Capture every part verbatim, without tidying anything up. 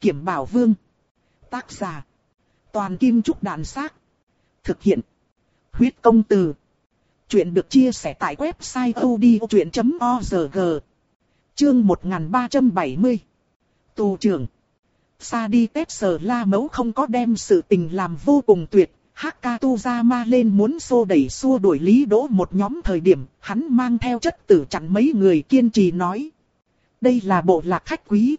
Kiểm Bảo Vương. Tác giả. Toàn Kim Trúc Đàn Xác. Thực hiện. Huyết Công Từ. Chuyện được chia sẻ tại website odchuyện chấm org. Chương một nghìn ba trăm bảy mươi. Tù trưởng. Sa đi Tết Sờ La Mấu không có đem sự tình làm vô cùng tuyệt. Hakatuzama lên muốn xô đẩy xua đuổi Lý Đỗ một nhóm thời điểm, hắn mang theo chất tử chặn mấy người kiên trì nói. Đây là bộ lạc khách quý.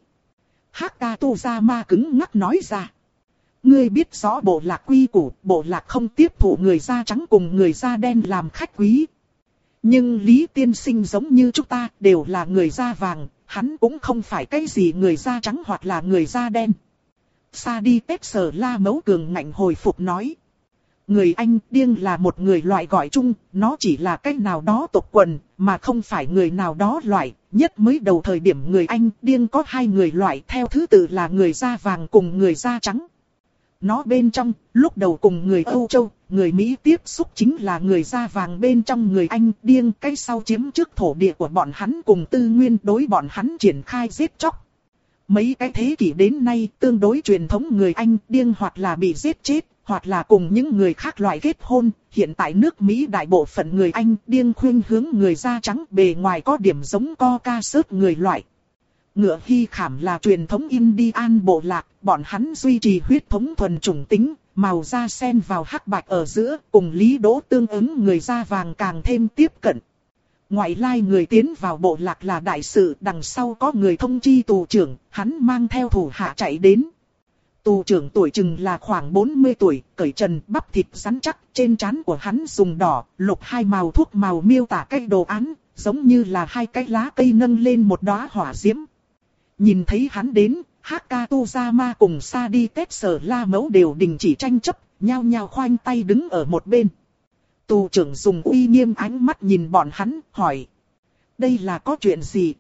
Hakatuzama cứng ngắc nói ra. Ngươi biết rõ bộ lạc quy củ, bộ lạc không tiếp thụ người da trắng cùng người da đen làm khách quý. Nhưng Lý tiên sinh giống như chúng ta đều là người da vàng, hắn cũng không phải cái gì người da trắng hoặc là người da đen. Sa đi Tết Sờ La Mấu cường ngạnh hồi phục nói. Người Anh điên là một người loại gọi chung, nó chỉ là cách nào đó tộc quần, mà không phải người nào đó loại. Nhất mới đầu thời điểm người Anh điên có hai người loại theo thứ tự là người da vàng cùng người da trắng. Nó bên trong, lúc đầu cùng người Âu Châu, người Mỹ tiếp xúc chính là người da vàng bên trong người Anh điên, cái sau chiếm trước thổ địa của bọn hắn cùng tư nguyên đối bọn hắn triển khai giết chóc. Mấy cái thế kỷ đến nay tương đối truyền thống người Anh điên hoặc là bị giết chết, hoặc là cùng những người khác loại kết hôn. Hiện tại nước Mỹ đại bộ phận người Anh điên khuynh hướng người da trắng bề ngoài có điểm giống Caucasus người loại. Ngựa Hy Khảm là truyền thống Indian bộ lạc, bọn hắn duy trì huyết thống thuần chủng tính, màu da xen vào hắc bạch ở giữa, cùng Lý Đỗ tương ứng người da vàng càng thêm tiếp cận. Ngoại lai người tiến vào bộ lạc là đại sự, đằng sau có người thông chi tù trưởng, hắn mang theo thủ hạ chạy đến. Tù trưởng tuổi chừng là khoảng bốn mươi tuổi, cởi trần bắp thịt rắn chắc, trên trán của hắn dùng đỏ, lục hai màu thuốc màu miêu tả cái đồ án, giống như là hai cái lá cây nâng lên một đóa hỏa diễm. Nhìn thấy hắn đến, Hakatuzama cùng Sa đi Tết Sờ La Mấu đều đình chỉ tranh chấp, nhao nhao khoanh tay đứng ở một bên. Tù trưởng dùng uy nghiêm ánh mắt nhìn bọn hắn, hỏi. Đây là có chuyện gì?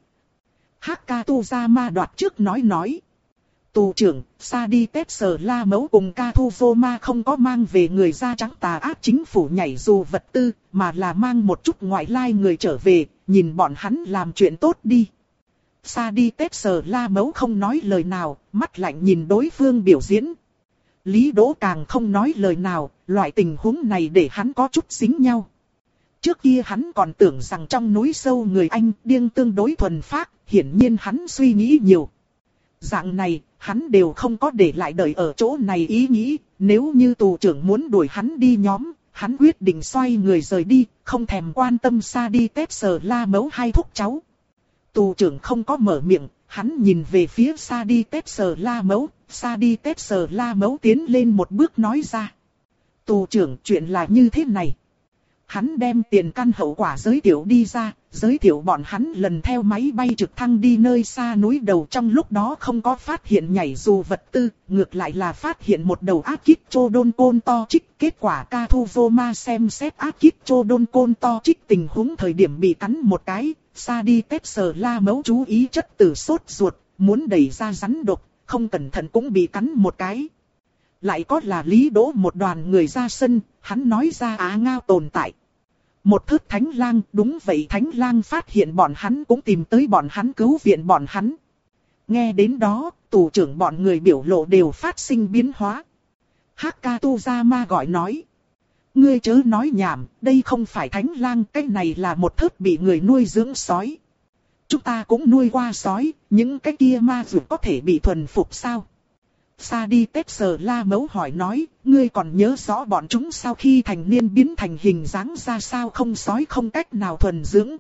Hakatuzama đoạt trước nói nói. Tù trưởng, Sa đi Tết Sờ La Mấu cùng Katuzoma không có mang về người da trắng tà ác chính phủ nhảy dù vật tư, mà là mang một chút ngoại lai người trở về, nhìn bọn hắn làm chuyện tốt đi. Sa đi Tết Sờ La Mấu không nói lời nào, mắt lạnh nhìn đối phương biểu diễn. Lý Đỗ càng không nói lời nào, loại tình huống này để hắn có chút dính nhau. Trước kia hắn còn tưởng rằng trong núi sâu người Anh điên tương đối thuần phác, hiển nhiên hắn suy nghĩ nhiều. Dạng này, hắn đều không có để lại đợi ở chỗ này ý nghĩ, nếu như tù trưởng muốn đuổi hắn đi nhóm, hắn quyết định xoay người rời đi, không thèm quan tâm Sa đi Tết Sờ La Mấu hai thúc cháu. Tù trưởng không có mở miệng, hắn nhìn về phía Sa đi Tết Sờ La Mấu, Sa đi Tết Sờ La Mấu tiến lên một bước nói ra. Tù trưởng, chuyện là như thế này. Hắn đem tiền căn hậu quả giới thiệu đi ra, giới thiệu bọn hắn lần theo máy bay trực thăng đi nơi xa núi đầu, trong lúc đó không có phát hiện nhảy dù vật tư, ngược lại là phát hiện một đầu ác kích chô đôn côn to trích. Kết quả Katuzoma xem xét ác kích chô đôn côn to trích tình huống thời điểm bị cắn một cái, Sa đi Tết Sờ La Mấu chú ý chất tử sốt ruột, muốn đẩy ra rắn độc, không cẩn thận cũng bị cắn một cái. Lại có là Lý Đỗ một đoàn người ra sân, hắn nói ra Á Ngao tồn tại. Một thớt thánh lang, đúng vậy, thánh lang phát hiện bọn hắn cũng tìm tới bọn hắn cứu viện bọn hắn. Nghe đến đó, tù trưởng bọn người biểu lộ đều phát sinh biến hóa. Hakatuzama gọi nói. Ngươi chớ nói nhảm, đây không phải thánh lang, cái này là một thớt bị người nuôi dưỡng sói. Chúng ta cũng nuôi qua sói, những cái kia ma dược có thể bị thuần phục sao? Sa đi Tết Sờ La Mấu hỏi nói, ngươi còn nhớ rõ bọn chúng sau khi thành niên biến thành hình dáng ra sao không? Sói không cách nào thuần dưỡng.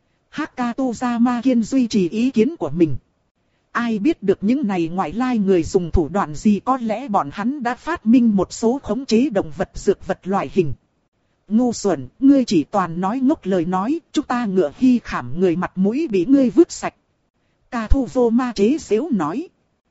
Hakatuzama kiên duy trì ý kiến của mình. Ai biết được những này ngoại lai người dùng thủ đoạn gì, có lẽ bọn hắn đã phát minh một số khống chế động vật dược vật loại hình. Ngu xuẩn, ngươi chỉ toàn nói ngốc lời nói, chúng ta Ngựa Hy Khảm người mặt mũi bị ngươi vứt sạch. Katuzoma chế giễu nói.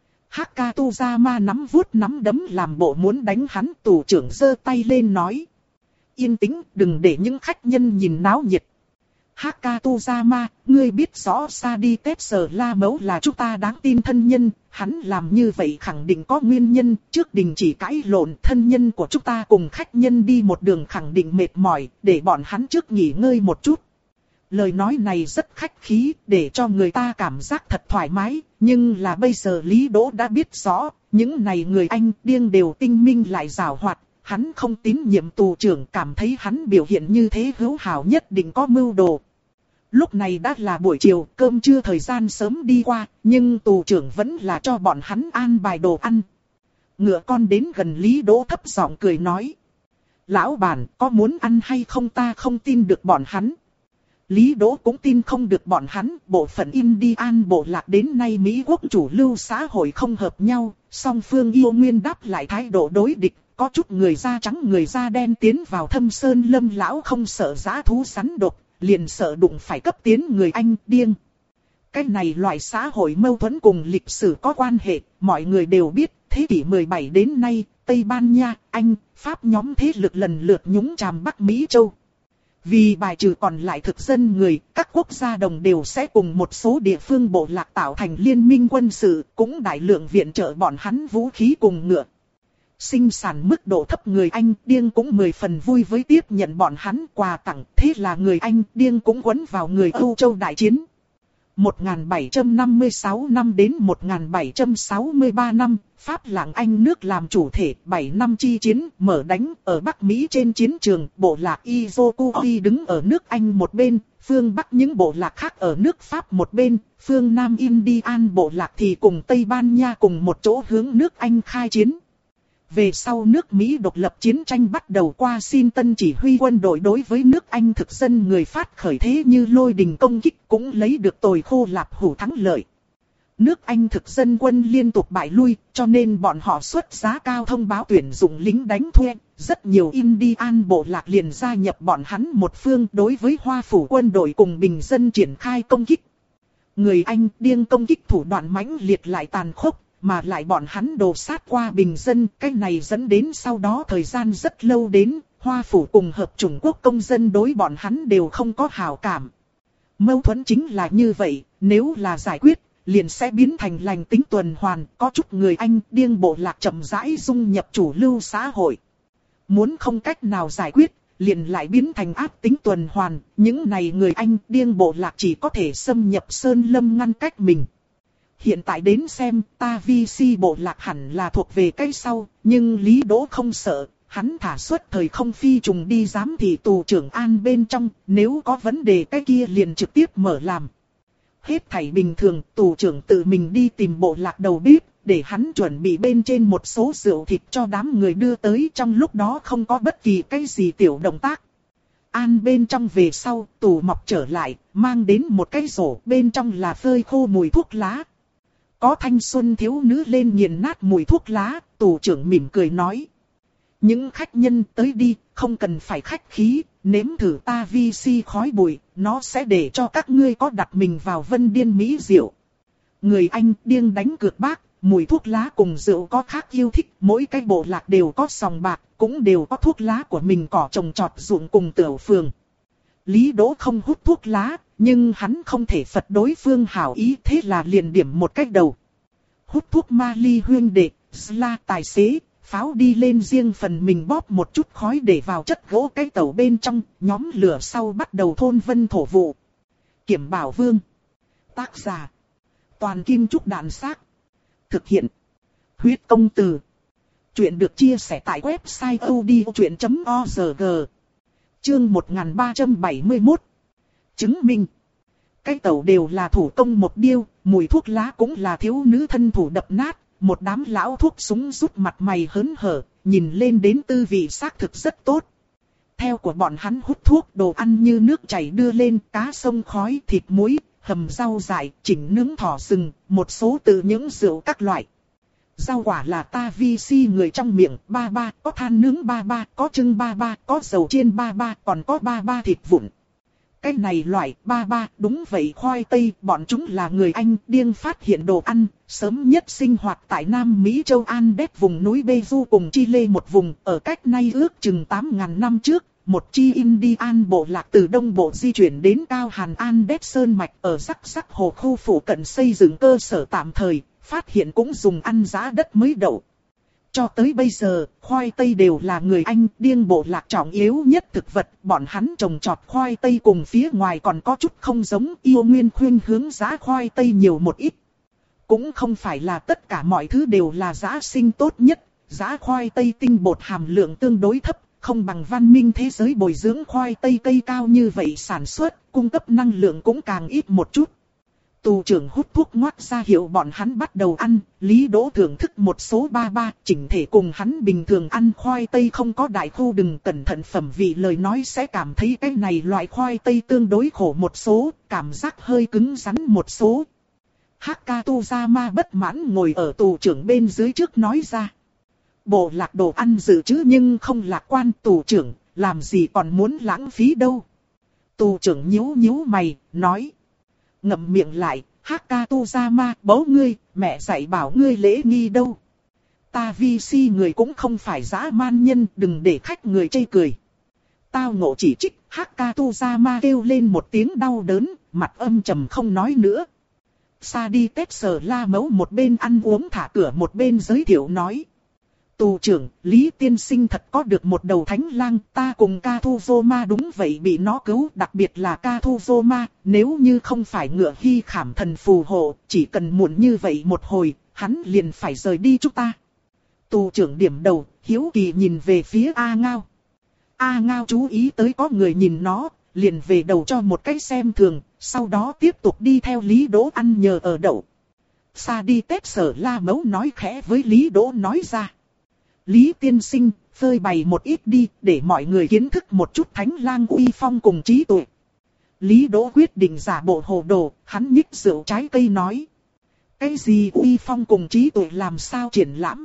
Hakatuzama nắm vuốt nắm đấm làm bộ muốn đánh hắn, tù trưởng giơ tay lên nói. Yên tĩnh, đừng để những khách nhân nhìn náo nhiệt. Hakatuzama, ngươi biết rõ Sa đi Tết Sờ La Mấu là chúng ta đáng tin thân nhân, hắn làm như vậy khẳng định có nguyên nhân, trước đình chỉ cãi lộn, thân nhân của chúng ta cùng khách nhân đi một đường khẳng định mệt mỏi, để bọn hắn trước nghỉ ngơi một chút. Lời nói này rất khách khí, để cho người ta cảm giác thật thoải mái, nhưng là bây giờ Lý Đỗ đã biết rõ, những này người Anh điên đều tinh minh lại giàu hoạt, hắn không tín nhiệm tù trưởng, cảm thấy hắn biểu hiện như thế hữu hảo nhất định có mưu đồ. Lúc này đã là buổi chiều, cơm trưa thời gian sớm đi qua, nhưng tù trưởng vẫn là cho bọn hắn an bài đồ ăn. Ngựa con đến gần Lý Đỗ thấp giọng cười nói. Lão bản, có muốn ăn hay không, ta không tin được bọn hắn. Lý Đỗ cũng tin không được bọn hắn, bộ phận Indian bộ lạc đến nay Mỹ quốc chủ lưu xã hội không hợp nhau, song phương yêu nguyên đáp lại thái độ đối địch, có chút người da trắng người da đen tiến vào Thâm Sơn Lâm lão không sợ dã thú sắn độc, liền sợ đụng phải cấp tiến người Anh điên. Cái này loại xã hội mâu thuẫn cùng lịch sử có quan hệ, mọi người đều biết, thế kỷ mười bảy đến nay, Tây Ban Nha, Anh, Pháp nhóm thế lực lần lượt nhúng chàm Bắc Mỹ Châu. Vì bài trừ còn lại thực dân người, các quốc gia đồng đều sẽ cùng một số địa phương bộ lạc tạo thành liên minh quân sự, cũng đại lượng viện trợ bọn hắn vũ khí cùng ngựa. Sinh sản mức độ thấp người Anh điên cũng mười phần vui với tiếp nhận bọn hắn quà tặng, thế là người Anh điên cũng quấn vào người Âu Châu đại chiến. một nghìn bảy trăm năm mươi sáu năm đến một nghìn bảy trăm sáu mươi ba năm, Pháp lạng Anh nước làm chủ thể, bảy năm chi chiến, mở đánh, ở Bắc Mỹ trên chiến trường, bộ lạc Izokuoi đứng ở nước Anh một bên, phương Bắc những bộ lạc khác ở nước Pháp một bên, phương Nam Indian bộ lạc thì cùng Tây Ban Nha cùng một chỗ hướng nước Anh khai chiến. Về sau nước Mỹ độc lập chiến tranh bắt đầu, Washington chỉ huy quân đội đối với nước Anh thực dân người phát khởi thế như lôi đình công kích, cũng lấy được tồi khô lạp hủ thắng lợi. Nước Anh thực dân quân liên tục bại lui, cho nên bọn họ xuất giá cao thông báo tuyển dụng lính đánh thuê. Rất nhiều Indian bộ lạc liền gia nhập bọn hắn một phương, đối với Hoa phủ quân đội cùng bình dân triển khai công kích. Người Anh điên công kích thủ đoạn mãnh liệt lại tàn khốc, mà lại bọn hắn đổ sát qua bình dân, cái này dẫn đến sau đó thời gian rất lâu đến, Hoa phủ cùng hợp chủng quốc công dân đối bọn hắn đều không có hảo cảm. Mâu thuẫn chính là như vậy, nếu là giải quyết, liền sẽ biến thành lành tính tuần hoàn, có chút người Anh điên bộ lạc chậm rãi dung nhập chủ lưu xã hội. Muốn không cách nào giải quyết, liền lại biến thành ác tính tuần hoàn, những này người Anh điên bộ lạc chỉ có thể xâm nhập sơn lâm ngăn cách mình. Hiện tại đến xem, ta vi si bộ lạc hẳn là thuộc về cái sau, nhưng Lý Đỗ không sợ, hắn thả xuất thời không phi trùng đi giám thị tù trưởng An bên trong, nếu có vấn đề cái kia liền trực tiếp mở làm. Hết thảy bình thường, tù trưởng tự mình đi tìm bộ lạc đầu bếp, để hắn chuẩn bị bên trên một số rượu thịt cho đám người đưa tới, trong lúc đó không có bất kỳ cái gì tiểu động tác. An bên trong về sau, tù mọc trở lại, mang đến một cái rổ, bên trong là phơi khô mùi thuốc lá. Có thanh xuân thiếu nữ lên nghiền nát mùi thuốc lá, tù trưởng mỉm cười nói. Những khách nhân tới đi, không cần phải khách khí, nếm thử ta vi si khói bụi, nó sẽ để cho các ngươi có đặt mình vào vân điên mỹ rượu. Người Anh điên đánh cược bác, mùi thuốc lá cùng rượu có khác yêu thích, mỗi cái bộ lạc đều có sòng bạc, cũng đều có thuốc lá của mình cỏ trồng trọt ruộng cùng tiểu phường. Lý Đỗ không hút thuốc lá, nhưng hắn không thể phật đối phương hảo ý, thế là liền điểm một cách đầu. Hút thuốc ma ly huyên đệ, Sla tài xế, pháo đi lên riêng phần mình bóp một chút khói để vào chất gỗ cái tàu bên trong, nhóm lửa sau bắt đầu thôn vân thổ vụ. Kiểm Bảo Vương. Tác giả. Toàn Kim Trúc Đạn Xác. Thực hiện. Huyết Công Từ. Chuyện được chia sẻ tại website odchuyện chấm org. Chương một nghìn ba trăm bảy mươi mốt. Chứng minh. Cái tàu đều là thủ công một điêu, mùi thuốc lá cũng là thiếu nữ thân thủ đập nát. Một đám lão thuốc súng rút mặt mày hớn hở, nhìn lên đến tư vị xác thực rất tốt. Theo của bọn hắn hút thuốc, đồ ăn như nước chảy đưa lên, cá sông khói, thịt muối, hầm rau dại, chỉnh nướng thỏ rừng, một số từ những rượu các loại. Rau quả là ta vi si người trong miệng, ba ba, có than nướng ba ba, có trưng ba ba, có dầu chiên ba ba, còn có ba ba thịt vụn. Cái này loại ba ba, đúng vậy khoai tây, bọn chúng là người Anh điên phát hiện đồ ăn, sớm nhất sinh hoạt tại Nam Mỹ châu Andes vùng núi Peru cùng Chile một vùng, ở cách nay ước chừng tám nghìn năm trước, một chi Indian bộ lạc từ đông bộ di chuyển đến cao hàn Andes Sơn Mạch ở rắc rắc hồ khu phụ cận xây dựng cơ sở tạm thời, phát hiện cũng dùng ăn giá đất mới đậu. Cho tới bây giờ, khoai tây đều là người Anh điên bộ lạc trọng yếu nhất thực vật. Bọn hắn trồng trọt khoai tây cùng phía ngoài còn có chút không giống, yêu nguyên khuyên hướng giá khoai tây nhiều một ít. Cũng không phải là tất cả mọi thứ đều là giá sinh tốt nhất. Giá khoai tây tinh bột hàm lượng tương đối thấp, không bằng văn minh thế giới bồi dưỡng khoai tây cây cao như vậy sản xuất, cung cấp năng lượng cũng càng ít một chút. Tù trưởng hút thuốc ngoắt ra hiệu bọn hắn bắt đầu ăn, Lý Đỗ thưởng thức một số ba ba, chỉnh thể cùng hắn bình thường ăn khoai tây không có đại khu đừng cẩn thận phẩm vị lời nói sẽ cảm thấy cái này loại khoai tây tương đối khổ một số, cảm giác hơi cứng rắn một số. Hakatuzama bất mãn ngồi ở tù trưởng bên dưới trước nói ra. Bộ lạc đồ ăn dự trữ nhưng không lạc quan tù trưởng, làm gì còn muốn lãng phí đâu. Tù trưởng nhíu nhíu mày, nói. Ngậm miệng lại, Hakatuzama, bố ngươi, mẹ dạy bảo ngươi lễ nghi đâu. Ta vi si người cũng không phải dã man nhân, đừng để khách người chê cười. Tao ngộ chỉ trích, Hakatuzama kêu lên một tiếng đau đớn, mặt âm trầm không nói nữa. Sa đi tết sờ la mấu một bên ăn uống thả cửa một bên giới thiệu nói. Tù trưởng, Lý tiên sinh thật có được một đầu thánh lang, ta cùng Katuzoma đúng vậy bị nó cứu, đặc biệt là Katuzoma, nếu như không phải ngựa hy khảm thần phù hộ, chỉ cần muộn như vậy một hồi, hắn liền phải rời đi chúng ta. Tù trưởng điểm đầu, hiếu kỳ nhìn về phía A Ngao. A Ngao chú ý tới có người nhìn nó, liền về đầu cho một cái xem thường, sau đó tiếp tục đi theo Lý Đỗ ăn nhờ ở đậu. Sa đi tết sở la mấu nói khẽ với Lý Đỗ nói ra. Lý tiên sinh, phơi bày một ít đi, để mọi người kiến thức một chút thánh lang uy phong cùng trí tuệ. Lý Đỗ quyết định giả bộ hồ đồ, hắn nhích rượu trái cây nói. Cái gì uy phong cùng trí tuệ làm sao triển lãm?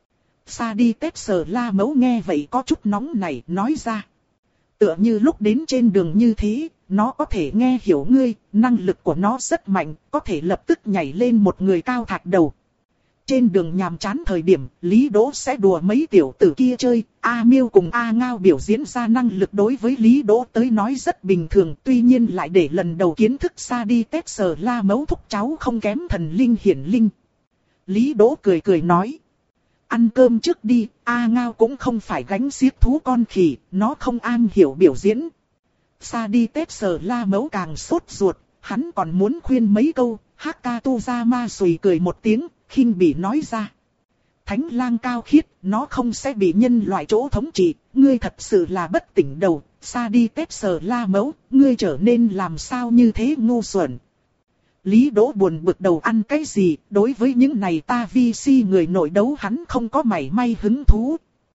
Sa đi tết sờ la mấu nghe vậy có chút nóng nảy nói ra. Tựa như lúc đến trên đường như thế, nó có thể nghe hiểu ngươi, năng lực của nó rất mạnh, có thể lập tức nhảy lên một người cao thạch đầu. Trên đường nhàm chán thời điểm, Lý Đỗ sẽ đùa mấy tiểu tử kia chơi, A Miêu cùng A Ngao biểu diễn ra năng lực đối với Lý Đỗ tới nói rất bình thường, tuy nhiên lại để lần đầu kiến thức Sa đi tết sờ la mấu thúc cháu không kém thần linh hiển linh. Lý Đỗ cười cười nói. Ăn cơm trước đi, A Ngao cũng không phải gánh xiếc thú con khỉ, nó không am hiểu biểu diễn. Sa đi tết sờ la mấu càng sốt ruột, hắn còn muốn khuyên mấy câu, Hakatuzama sùi cười một tiếng, khinh bỉ nói ra. Thánh lang cao khiết, nó không sẽ bị nhân loại chỗ thống trị, ngươi thật sự là bất tỉnh đầu, Sa đi tết sờ la mấu, ngươi trở nên làm sao như thế ngu xuẩn. Lý Đỗ buồn bực đầu ăn cái gì, đối với những này ta vi si người nội đấu hắn không có mảy may hứng thú.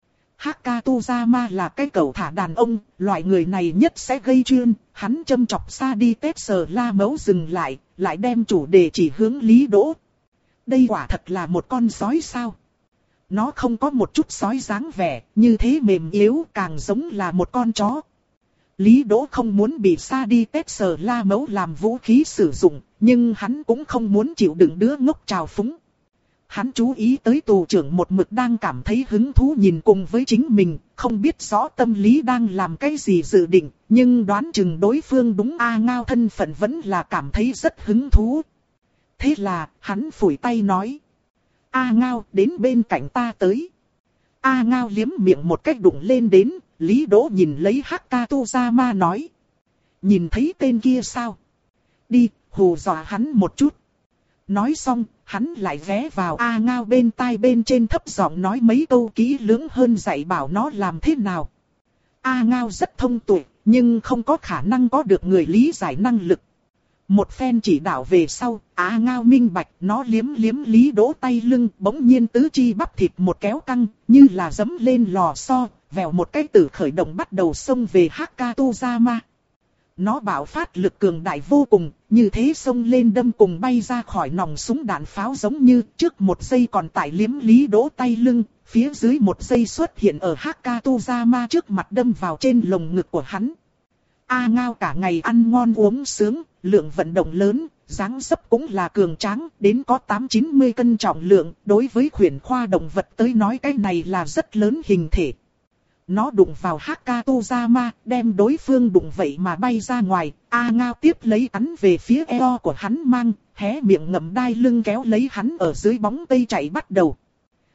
Hakatuzama là cái cẩu thả đàn ông, loại người này nhất sẽ gây chuyện, hắn châm chọc Sa đi tết sờ la mấu dừng lại, lại đem chủ đề chỉ hướng Lý Đỗ. Đây quả thật là một con sói sao? Nó không có một chút sói dáng vẻ, như thế mềm yếu càng giống là một con chó. Lý Đỗ không muốn bị Sa đi tết sờ la mấu làm vũ khí sử dụng, nhưng hắn cũng không muốn chịu đựng đứa ngốc trào phúng. Hắn chú ý tới tù trưởng một mực đang cảm thấy hứng thú nhìn cùng với chính mình, không biết rõ tâm lý đang làm cái gì dự định, nhưng đoán chừng đối phương đúng A Ngao thân phận vẫn là cảm thấy rất hứng thú. Thế là, hắn phủi tay nói. A Ngao, đến bên cạnh ta tới. A Ngao liếm miệng một cách đụng lên đến, Lý Đỗ nhìn lấy Hakatuzama nói. Nhìn thấy tên kia sao? Đi, hù dọa hắn một chút. Nói xong, hắn lại ghé vào A Ngao bên tai bên trên thấp giọng nói mấy câu kỹ lưỡng hơn dạy bảo nó làm thế nào. A Ngao rất thông tuệ, nhưng không có khả năng có được người lý giải năng lực. Một phen chỉ đạo về sau, A Ngao minh bạch, nó liếm liếm Lý Đỗ tay lưng, bỗng nhiên tứ chi bắp thịt một kéo căng, như là dẫm lên lò xo, vèo một cái tử khởi động bắt đầu xông về Hakatuzama. Nó bạo phát lực cường đại vô cùng, như thế xông lên đâm cùng bay ra khỏi nòng súng đạn pháo giống như trước một giây còn tại liếm Lý Đỗ tay lưng, phía dưới một giây xuất hiện ở Hakatuzama trước mặt đâm vào trên lồng ngực của hắn. A Ngao cả ngày ăn ngon uống sướng, lượng vận động lớn, dáng dấp cũng là cường tráng, đến có tám chín mươi cân trọng lượng, đối với khuyển khoa động vật tới nói cái này là rất lớn hình thể. Nó đụng vào Hakatuzama, đem đối phương đụng vậy mà bay ra ngoài, A Ngao tiếp lấy cắn về phía eo của hắn mang, hé miệng ngậm đai lưng kéo lấy hắn ở dưới bóng cây chạy bắt đầu.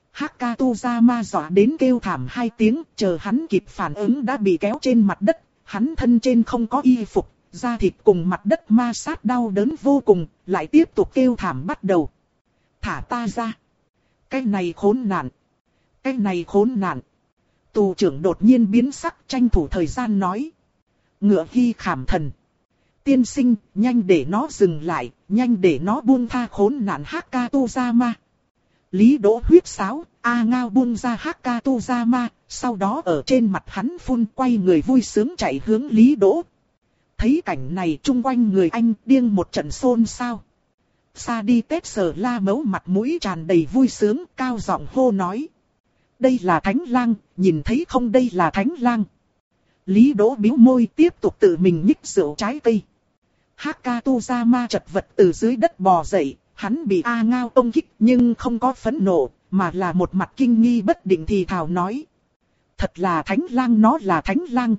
Hakatuzama dọa đến kêu thảm hai tiếng, chờ hắn kịp phản ứng đã bị kéo trên mặt đất, hắn thân trên không có y phục, da thịt cùng mặt đất ma sát đau đớn vô cùng, lại tiếp tục kêu thảm bắt đầu. Thả ta ra! Cái này khốn nạn! Cái này khốn nạn! Tù trưởng đột nhiên biến sắc, tranh thủ thời gian nói. Ngựa Hy Khảm Thần. Tiên sinh, nhanh để nó dừng lại, nhanh để nó buông tha khốn nạn Hakatuzama. Lý Đỗ huyết sáo, A Ngao buông ra Hakatuzama, sau đó ở trên mặt hắn phun, quay người vui sướng chạy hướng Lý Đỗ. Thấy cảnh này chung quanh người anh điên một trận xôn xao. Sa đi tết sờ la mấu mặt mũi tràn đầy vui sướng, cao giọng hô nói. Đây là Thánh Lang, nhìn thấy không, đây là Thánh Lang. Lý Đỗ bĩu môi tiếp tục tự mình nhích rượu trái cây. Hakatuzama chật vật từ dưới đất bò dậy, hắn bị A Ngao công kích nhưng không có phẫn nộ, mà là một mặt kinh nghi bất định thì thào nói. Thật là Thánh Lang, nó là Thánh Lang.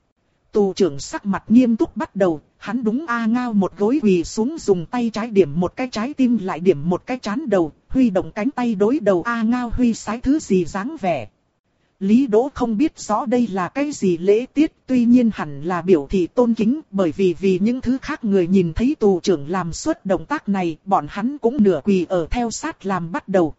Tù trưởng sắc mặt nghiêm túc bắt đầu, hắn đúng A Ngao một gối quỳ xuống, dùng tay trái điểm một cái trái tim lại điểm một cái trán đầu, huy động cánh tay đối đầu A Ngao huy sái thứ gì dáng vẻ. Lý Đỗ không biết rõ đây là cái gì lễ tiết, tuy nhiên hẳn là biểu thị tôn kính, bởi vì vì những thứ khác người nhìn thấy tù trưởng làm suốt động tác này, bọn hắn cũng nửa quỳ ở theo sát làm bắt đầu.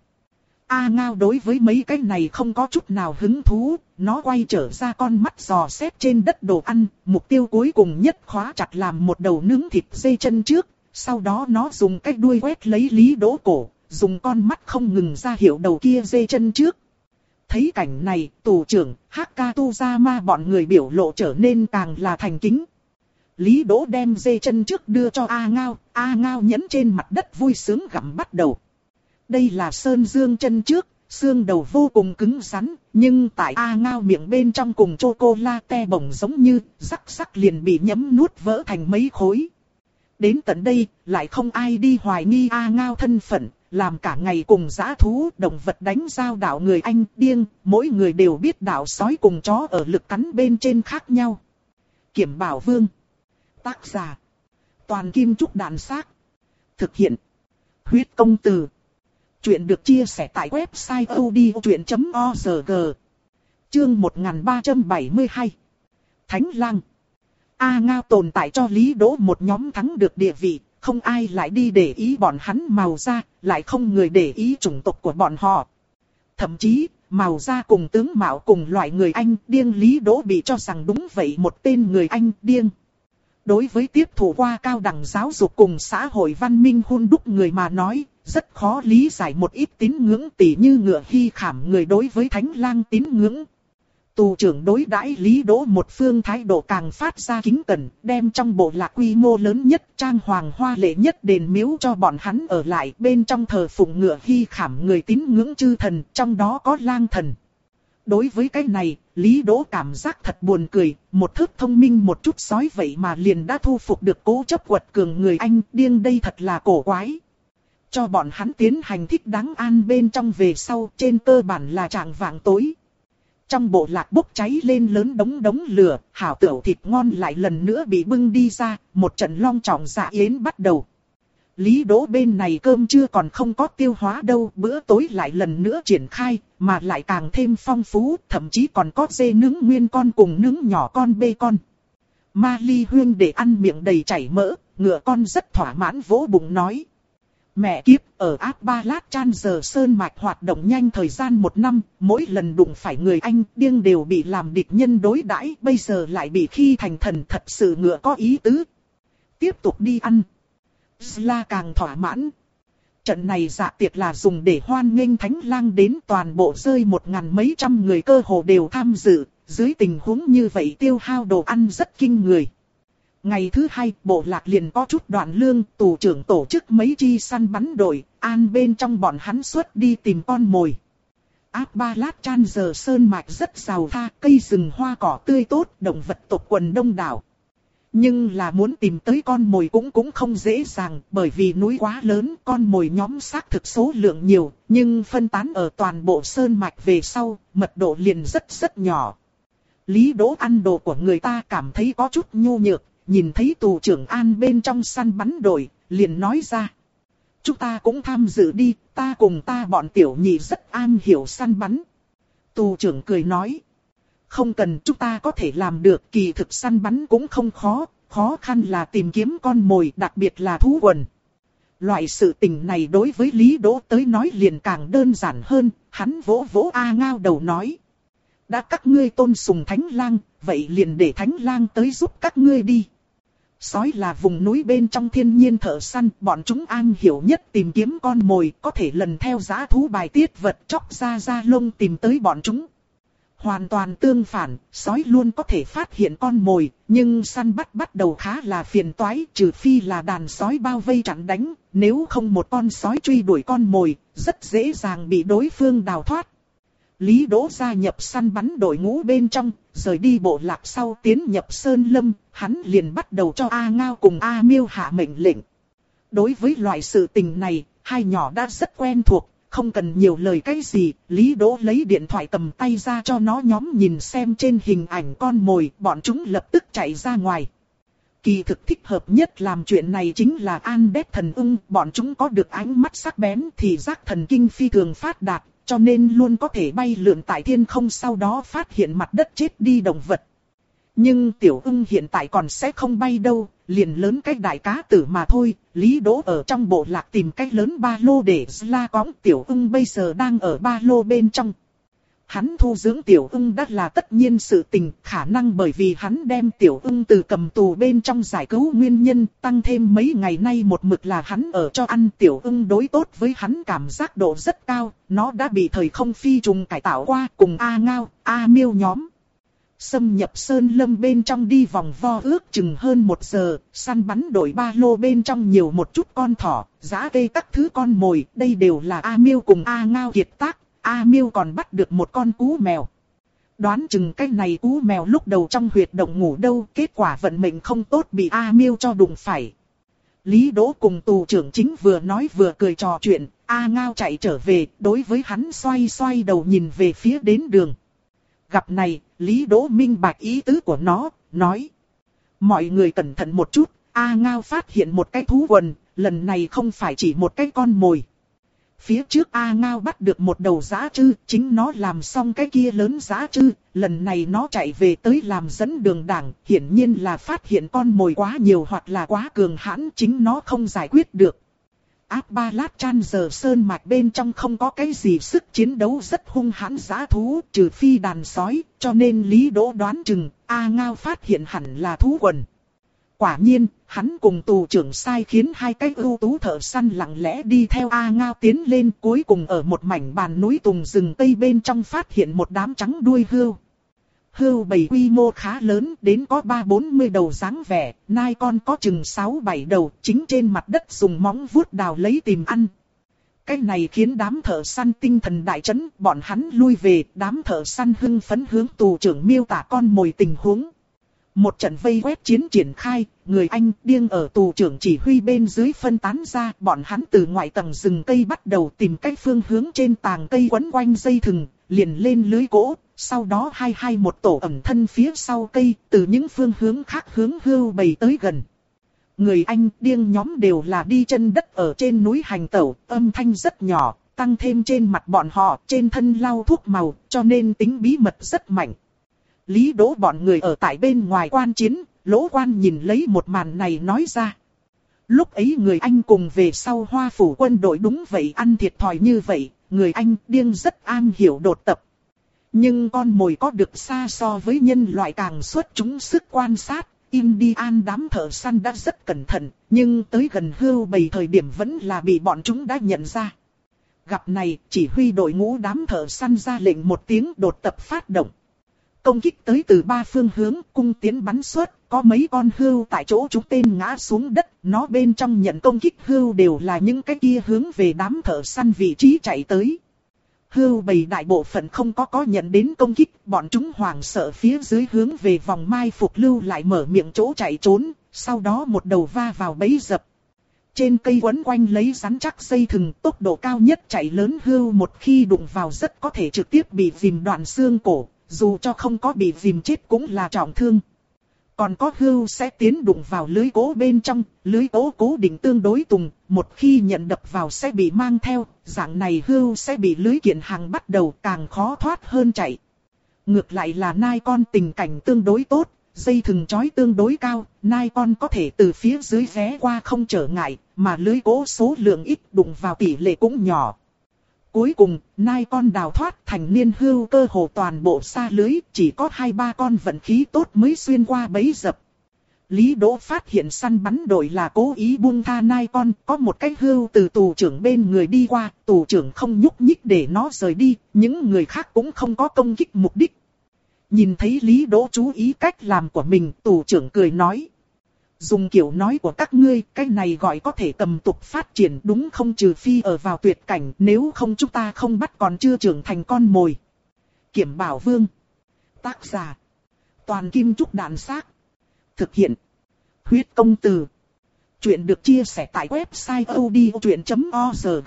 A Ngao đối với mấy cái này không có chút nào hứng thú, nó quay trở ra con mắt dò xét trên đất đồ ăn, mục tiêu cuối cùng nhất khóa chặt làm một đầu nướng thịt dê chân trước, sau đó nó dùng cái đuôi quét lấy Lý Đỗ cổ, dùng con mắt không ngừng ra hiệu đầu kia dê chân trước. Thấy cảnh này, tù trưởng, Hakatuzama bọn người biểu lộ trở nên càng là thành kính. Lý Đỗ đem dê chân trước đưa cho A Ngao, A Ngao nhẫn trên mặt đất vui sướng gặm bắt đầu. Đây là sơn dương chân trước, xương đầu vô cùng cứng rắn, nhưng tại A Ngao miệng bên trong cùng chocolate bổng giống như, rắc rắc liền bị nhấm nuốt vỡ thành mấy khối. Đến tận đây, lại không ai đi hoài nghi A Ngao thân phận, làm cả ngày cùng dã thú, động vật đánh giao đạo người anh điên, mỗi người đều biết đạo sói cùng chó ở lực cắn bên trên khác nhau. Kiểm Bảo Vương. Tác giả. Toàn Kim Trúc Đàn Xác. Thực hiện. Huyết Công Từ. Chuyện được chia sẻ tại website odchuyện chấm org. Chương một nghìn ba trăm bảy mươi hai. Thánh Lang. A Ngao tồn tại cho Lý Đỗ một nhóm thắng được địa vị, không ai lại đi để ý bọn hắn màu da, lại không người để ý chủng tộc của bọn họ. Thậm chí, màu da cùng tướng mạo cùng loại người Anh điên Lý Đỗ bị cho rằng đúng vậy một tên người Anh điên. Đối với tiếp thụ qua cao đẳng giáo dục cùng xã hội văn minh hun đúc người mà nói, rất khó lý giải một ít tín ngưỡng tỉ như Ngựa Hy Khảm người đối với Thánh Lang tín ngưỡng. Tù trưởng đối đãi Lý Đỗ một phương thái độ càng phát ra kính cẩn, đem trong bộ lạc quy mô lớn nhất trang hoàng hoa lệ nhất đền miếu cho bọn hắn ở lại, bên trong thờ phụng Ngựa Hy Khảm người tín ngưỡng chư thần, trong đó có Lang thần. Đối với cái này, Lý Đỗ cảm giác thật buồn cười, một thước thông minh một chút sói vậy mà liền đã thu phục được cố chấp quật cường người Anh, điên đây thật là cổ quái. Cho bọn hắn tiến hành thích đáng an bên trong về sau, trên cơ bản là trạng vạng tối. Trong bộ lạc bốc cháy lên lớn đống đống lửa, hảo tửu thịt ngon lại lần nữa bị bưng đi ra, một trận long trọng dạ yến bắt đầu. Lý Đỗ bên này cơm trưa còn không có tiêu hóa đâu, bữa tối lại lần nữa triển khai, mà lại càng thêm phong phú, thậm chí còn có dê nướng nguyên con cùng nướng nhỏ con bê con. Ma Ly Huyên để ăn miệng đầy chảy mỡ, ngựa con rất thỏa mãn vỗ bụng nói. Mẹ kiếp, ở áp ba lát chan giờ sơn mạch hoạt động nhanh thời gian một năm, mỗi lần đụng phải người Anh điên đều bị làm địch nhân đối đãi, bây giờ lại bị khi thành thần, thật sự ngựa có ý tứ. Tiếp tục đi ăn. Sla càng thỏa mãn. Trận này dạ tiệc là dùng để hoan nghênh Thánh Lang đến, toàn bộ rơi một ngàn mấy trăm người cơ hồ đều tham dự, dưới tình huống như vậy tiêu hao đồ ăn rất kinh người. Ngày thứ hai, bộ lạc liền có chút đoạn lương, tù trưởng tổ chức mấy chi săn bắn đội, an bên trong bọn hắn xuất đi tìm con mồi. Áp ba lát chan giờ sơn mạch rất giàu tha, cây rừng hoa cỏ tươi tốt, động vật tộc quần đông đảo. Nhưng là muốn tìm tới con mồi cũng cũng không dễ dàng, bởi vì núi quá lớn, con mồi nhóm xác thực số lượng nhiều, nhưng phân tán ở toàn bộ sơn mạch về sau, mật độ liền rất rất nhỏ. Lý Đỗ ăn đồ của người ta cảm thấy có chút nhu nhược. Nhìn thấy tù trưởng an bên trong săn bắn đội, liền nói ra. Chúng ta cũng tham dự đi, ta cùng ta bọn tiểu nhị rất am hiểu săn bắn. Tù trưởng cười nói. Không cần, chúng ta có thể làm được, kỳ thực săn bắn cũng không khó, khó khăn là tìm kiếm con mồi, đặc biệt là thú quần. Loại sự tình này đối với Lý Đỗ tới nói liền càng đơn giản hơn, hắn vỗ vỗ A Ngao đầu nói. Đã các ngươi tôn sùng Thánh Lang, vậy liền để Thánh Lang tới giúp các ngươi đi. Sói là vùng núi bên trong thiên nhiên thợ săn, bọn chúng am hiểu nhất tìm kiếm con mồi, có thể lần theo dã thú bài tiết vật chóc ra da lông tìm tới bọn chúng. Hoàn toàn tương phản, sói luôn có thể phát hiện con mồi, nhưng săn bắt bắt đầu khá là phiền toái, trừ phi là đàn sói bao vây chặn đánh, nếu không một con sói truy đuổi con mồi, rất dễ dàng bị đối phương đào thoát. Lý Đỗ gia nhập săn bắn đội ngũ bên trong, rời đi bộ lạc sau tiến nhập Sơn Lâm, hắn liền bắt đầu cho A Ngao cùng A Miêu hạ mệnh lệnh. Đối với loại sự tình này, hai nhỏ đã rất quen thuộc, không cần nhiều lời cái gì, Lý Đỗ lấy điện thoại cầm tay ra cho nó nhóm nhìn xem trên hình ảnh con mồi, bọn chúng lập tức chạy ra ngoài. Kỳ thực thích hợp nhất làm chuyện này chính là Andes thần ưng, bọn chúng có được ánh mắt sắc bén thì giác thần kinh phi thường phát đạt, cho nên luôn có thể bay lượn tại thiên không sau đó phát hiện mặt đất chết đi động vật. Nhưng tiểu ưng hiện tại còn sẽ không bay đâu, liền lớn cái đại cá tử mà thôi. Lý Đỗ ở trong bộ lạc tìm cái lớn ba lô để la cõng, tiểu ưng bây giờ đang ở ba lô bên trong. Hắn thu dưỡng tiểu ưng đã là tất nhiên sự tình, khả năng bởi vì hắn đem tiểu ưng từ cầm tù bên trong giải cứu nguyên nhân, tăng thêm mấy ngày nay một mực là hắn ở cho ăn, tiểu ưng đối tốt với hắn cảm giác độ rất cao, nó đã bị thời không phi trùng cải tạo qua cùng A Ngao, A Miêu nhóm. Xâm nhập Sơn Lâm bên trong đi vòng vo ước chừng hơn một giờ, săn bắn đội ba lô bên trong nhiều một chút con thỏ, dã cây các thứ con mồi, đây đều là A Miêu cùng A Ngao kiệt tác. A Miêu còn bắt được một con cú mèo. Đoán chừng cái này cú mèo lúc đầu trong huyệt động ngủ đâu, kết quả vận mệnh không tốt bị A Miêu cho đụng phải. Lý Đỗ cùng tù trưởng chính vừa nói vừa cười trò chuyện, A Ngao chạy trở về, đối với hắn xoay xoay đầu nhìn về phía đến đường. Gặp này, Lý Đỗ minh bạch ý tứ của nó, nói. Mọi người cẩn thận một chút, A Ngao phát hiện một cái thú quần, lần này không phải chỉ một cái con mồi. Phía trước A Ngao bắt được một đầu dã trư, chính nó làm xong cái kia lớn dã trư, lần này nó chạy về tới làm dẫn đường đảng, hiển nhiên là phát hiện con mồi quá nhiều hoặc là quá cường hãn, chính nó không giải quyết được. Áp Ba Lát Chan giờ sơn mạch bên trong không có cái gì sức chiến đấu rất hung hãn dã thú, trừ phi đàn sói, cho nên Lý Đỗ đoán chừng, A Ngao phát hiện hẳn là thú quần. Quả nhiên, hắn cùng tù trưởng sai khiến hai cái ưu tú thợ săn lặng lẽ đi theo A Ngao tiến lên, cuối cùng ở một mảnh bàn núi tùng rừng tây bên trong phát hiện một đám trắng đuôi hươu. Hươu bầy quy mô khá lớn, đến có ba bốn mươi đầu dáng vẻ, nai con có chừng sáu bảy đầu, chính trên mặt đất dùng móng vuốt đào lấy tìm ăn. Cái này khiến đám thợ săn tinh thần đại chấn, bọn hắn lui về, đám thợ săn hưng phấn hướng tù trưởng miêu tả con mồi tình huống. Một trận vây quét chiến triển khai, người Anh điên ở tù trưởng chỉ huy bên dưới phân tán ra, bọn hắn từ ngoại tầng rừng cây bắt đầu tìm cách phương hướng trên tàng cây quấn quanh dây thừng, liền lên lưới gỗ, sau đó hai hai một tổ ẩn thân phía sau cây, từ những phương hướng khác hướng hươu bầy tới gần. Người Anh điên nhóm đều là đi chân đất ở trên núi hành tẩu, âm thanh rất nhỏ, tăng thêm trên mặt bọn họ, trên thân lau thuốc màu, cho nên tính bí mật rất mạnh. Lý Đỗ bọn người ở tại bên ngoài quan chiến, Lỗ Quan nhìn lấy một màn này nói ra. Lúc ấy người Anh cùng về sau Hoa Phủ quân đội đúng vậy ăn thiệt thòi như vậy, người Anh điên rất am hiểu đột tập. Nhưng con mồi có được xa so với nhân loại càng xuất chúng sức quan sát, Indian đám thợ săn đã rất cẩn thận, nhưng tới gần hươu bầy thời điểm vẫn là bị bọn chúng đã nhận ra. Gặp này, chỉ huy đội ngũ đám thợ săn ra lệnh một tiếng đột tập phát động. Công kích tới từ ba phương hướng, cung tiến bắn xuất, có mấy con hươu tại chỗ chúng tên ngã xuống đất, nó bên trong nhận công kích hươu đều là những cái kia hướng về đám thợ săn vị trí chạy tới. Hươu bầy đại bộ phận không có có nhận đến công kích, bọn chúng hoảng sợ phía dưới hướng về vòng mai phục lưu lại mở miệng chỗ chạy trốn, sau đó một đầu va vào bẫy dập. Trên cây quấn quanh lấy rắn chắc dây thừng, tốc độ cao nhất chạy lớn hươu một khi đụng vào rất có thể trực tiếp bị dìm đoạn xương cổ. Dù cho không có bị dìm chết cũng là trọng thương. Còn có hươu sẽ tiến đụng vào lưới cố bên trong, lưới cố cố định tương đối tùng, một khi nhận đập vào sẽ bị mang theo, dạng này hươu sẽ bị lưới kiện hàng bắt đầu càng khó thoát hơn chạy. Ngược lại là nai con tình cảnh tương đối tốt, dây thừng trói tương đối cao, nai con có thể từ phía dưới vé qua không trở ngại, mà lưới cố số lượng ít đụng vào tỷ lệ cũng nhỏ. Cuối cùng, nai con đào thoát thành niên hươu cơ hồ toàn bộ xa lưới, chỉ có hai ba con vận khí tốt mới xuyên qua bẫy dập. Lý Đỗ phát hiện săn bắn đội là cố ý buông tha nai con, có một cái hươu từ tù trưởng bên người đi qua, tù trưởng không nhúc nhích để nó rời đi, những người khác cũng không có công kích mục đích. Nhìn thấy Lý Đỗ chú ý cách làm của mình, tù trưởng cười nói. Dùng kiểu nói của các ngươi, cái này gọi có thể cầm tục phát triển đúng không, trừ phi ở vào tuyệt cảnh, nếu không chúng ta không bắt còn chưa trưởng thành con mồi. Kiểm Bảo Vương. Tác giả. Toàn Kim Trúc Đạn Xác. Thực hiện. Huyết Công Từ. Chuyện được chia sẻ tại website odchuyện chấm org.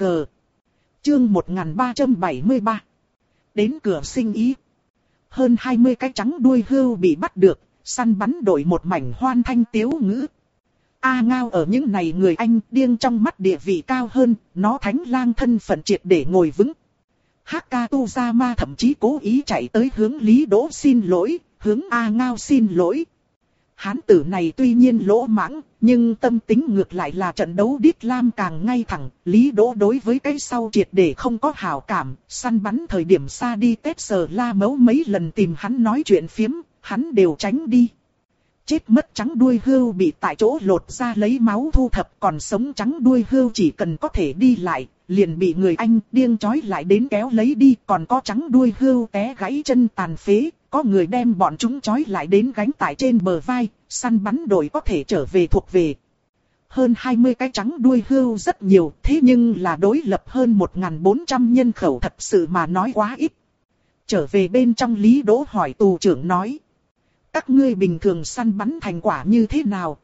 Chương một nghìn ba trăm bảy mươi ba. Đến cửa sinh ý. Hơn hai mươi cái trắng đuôi hươu bị bắt được, săn bắn đội một mảnh hoan thanh tiếu ngữ. A Ngao ở những này người Anh điên trong mắt địa vị cao hơn, nó thánh lang thân phận triệt để ngồi vững. Hakatuzama thậm chí cố ý chạy tới hướng Lý Đỗ xin lỗi, hướng A Ngao xin lỗi. Hán tử này tuy nhiên lỗ mãng, nhưng tâm tính ngược lại là trận đấu Điết Lam càng ngay thẳng. Lý Đỗ đối với cái sau triệt để không có hảo cảm, săn bắn thời điểm xa đi Tết Sờ La Mấu mấy lần tìm hắn nói chuyện phiếm, hắn đều tránh đi. Chết mất trắng đuôi hươu bị tại chỗ lột ra lấy máu thu thập, còn sống trắng đuôi hươu chỉ cần có thể đi lại, liền bị người Anh điên trói lại đến kéo lấy đi, còn có trắng đuôi hươu té gãy chân tàn phế, có người đem bọn chúng trói lại đến gánh tại trên bờ vai, săn bắn đội có thể trở về thuộc về. Hơn hai mươi cái trắng đuôi hươu rất nhiều, thế nhưng là đối lập hơn một nghìn bốn trăm nhân khẩu thật sự mà nói quá ít. Trở về bên trong, Lý Đỗ hỏi tù trưởng nói. Các ngươi bình thường săn bắn thành quả như thế nào?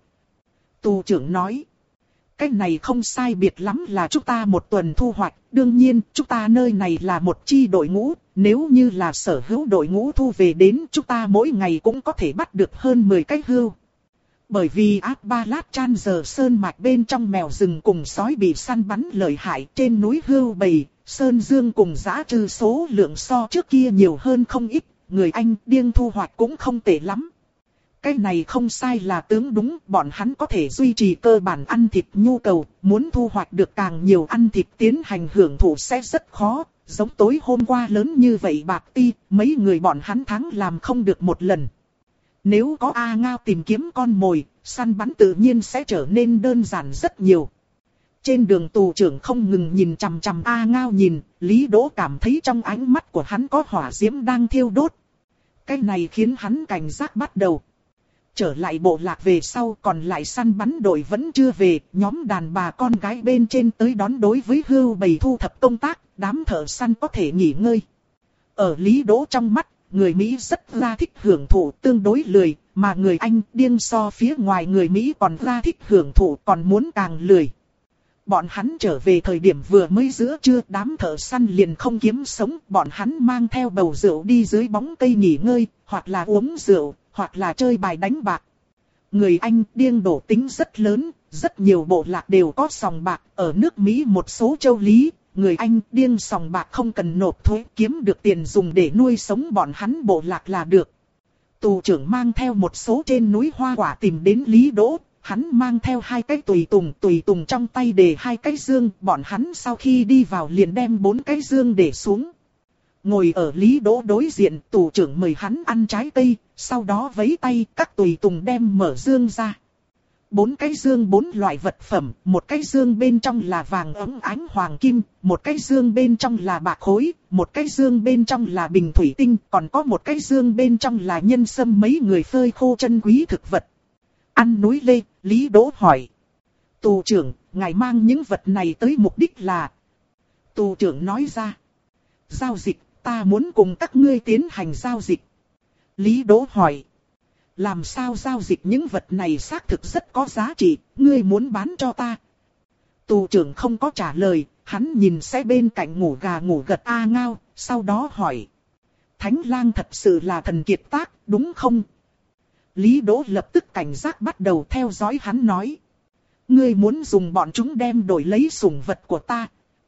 Tù trưởng nói. Cái này không sai biệt lắm là chúng ta một tuần thu hoạch. Đương nhiên, chúng ta nơi này là một chi đội ngũ. Nếu như là sở hữu đội ngũ thu về đến, chúng ta mỗi ngày cũng có thể bắt được hơn mười cái hươu. Bởi vì Appalachian giờ sơn mạch bên trong mèo rừng cùng sói bị săn bắn lợi hại, trên núi hươu bầy, sơn dương cùng dã trư số lượng so trước kia nhiều hơn không ít. Người Anh điên thu hoạch cũng không tệ lắm. Cái này không sai là tướng đúng, bọn hắn có thể duy trì cơ bản ăn thịt nhu cầu, muốn thu hoạch được càng nhiều ăn thịt tiến hành hưởng thụ sẽ rất khó, giống tối hôm qua lớn như vậy bạc ti, mấy người bọn hắn thắng làm không được một lần. Nếu có A Ngao tìm kiếm con mồi, săn bắn tự nhiên sẽ trở nên đơn giản rất nhiều. Trên đường tù trưởng không ngừng nhìn chằm chằm A Ngao nhìn, Lý Đỗ cảm thấy trong ánh mắt của hắn có hỏa diễm đang thiêu đốt. Cái này khiến hắn cảnh giác bắt đầu. Trở lại bộ lạc về sau, còn lại săn bắn đội vẫn chưa về, nhóm đàn bà con gái bên trên tới đón đối với hươu bầy thu thập công tác, đám thợ săn có thể nghỉ ngơi. Ở Lý Đỗ trong mắt, người Mỹ rất là thích hưởng thụ, tương đối lười, mà người Anh điên so phía ngoài người Mỹ còn là thích hưởng thụ, còn muốn càng lười. Bọn hắn trở về thời điểm vừa mới giữa trưa, đám thợ săn liền không kiếm sống, bọn hắn mang theo bầu rượu đi dưới bóng cây nghỉ ngơi, hoặc là uống rượu, hoặc là chơi bài đánh bạc. Người Anh điên đổ tính rất lớn, rất nhiều bộ lạc đều có sòng bạc, ở nước Mỹ một số châu lý, người Anh điên sòng bạc không cần nộp thuế, kiếm được tiền dùng để nuôi sống bọn hắn bộ lạc là được. Tù trưởng mang theo một số trên núi hoa quả tìm đến Lý Đỗ. Hắn mang theo hai cái tùy tùng, tùy tùng trong tay để hai cái dương, bọn hắn sau khi đi vào liền đem bốn cái dương để xuống. Ngồi ở Lý Đỗ đối diện, tù trưởng mời hắn ăn trái cây, sau đó vẫy tay, các tùy tùng đem mở dương ra. Bốn cái dương bốn loại vật phẩm, một cái dương bên trong là vàng óng ánh hoàng kim, một cái dương bên trong là bạc khối, một cái dương bên trong là bình thủy tinh, còn có một cái dương bên trong là nhân sâm mấy người phơi khô chân quý thực vật. Ăn núi lê, Lý Đỗ hỏi. Tù trưởng, ngài mang những vật này tới mục đích là... Tù trưởng nói ra. Giao dịch, ta muốn cùng các ngươi tiến hành giao dịch. Lý Đỗ hỏi. Làm sao giao dịch những vật này xác thực rất có giá trị, ngươi muốn bán cho ta? Tù trưởng không có trả lời, hắn nhìn xe bên cạnh ngủ gà ngủ gật A Ngao, sau đó hỏi. Thánh lang thật sự là thần kiệt tác, đúng không? Lý Đỗ lập tức cảnh giác bắt đầu theo dõi hắn nói. Ngươi muốn dùng bọn chúng đem đổi lấy sủng vật của ta.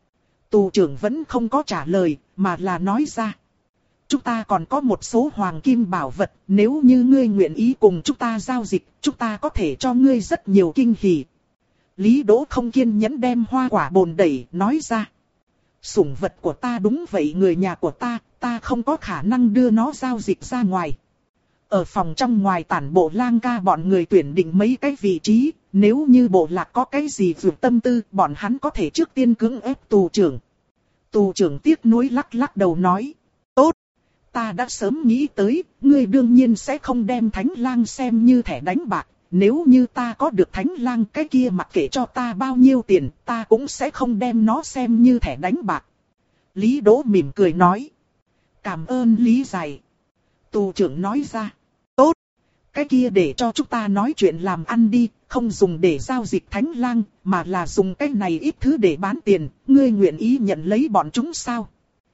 Tù trưởng vẫn không có trả lời, mà là nói ra. Chúng ta còn có một số hoàng kim bảo vật, nếu như ngươi nguyện ý cùng chúng ta giao dịch, chúng ta có thể cho ngươi rất nhiều kinh hỉ. Lý Đỗ không kiên nhẫn đem hoa quả bồn đẩy, nói ra. Sủng vật của ta đúng vậy người nhà của ta, ta không có khả năng đưa nó giao dịch ra ngoài. Ở phòng trong ngoài tản bộ lang ca bọn người tuyển định mấy cái vị trí, nếu như bộ lạc có cái gì vượt tâm tư, bọn hắn có thể trước tiên cưỡng ép tù trưởng. Tù trưởng tiếc nuối lắc lắc đầu nói. Tốt, ta đã sớm nghĩ tới, ngươi đương nhiên sẽ không đem thánh lang xem như thẻ đánh bạc. Nếu như ta có được thánh lang cái kia mặc kệ cho ta bao nhiêu tiền, ta cũng sẽ không đem nó xem như thẻ đánh bạc. Lý Đỗ mỉm cười nói. Cảm ơn Lý Giải. Tù trưởng nói ra. Tốt, cái kia để cho chúng ta nói chuyện làm ăn đi, không dùng để giao dịch thánh lang, mà là dùng cái này ít thứ để bán tiền, ngươi nguyện ý nhận lấy bọn chúng sao?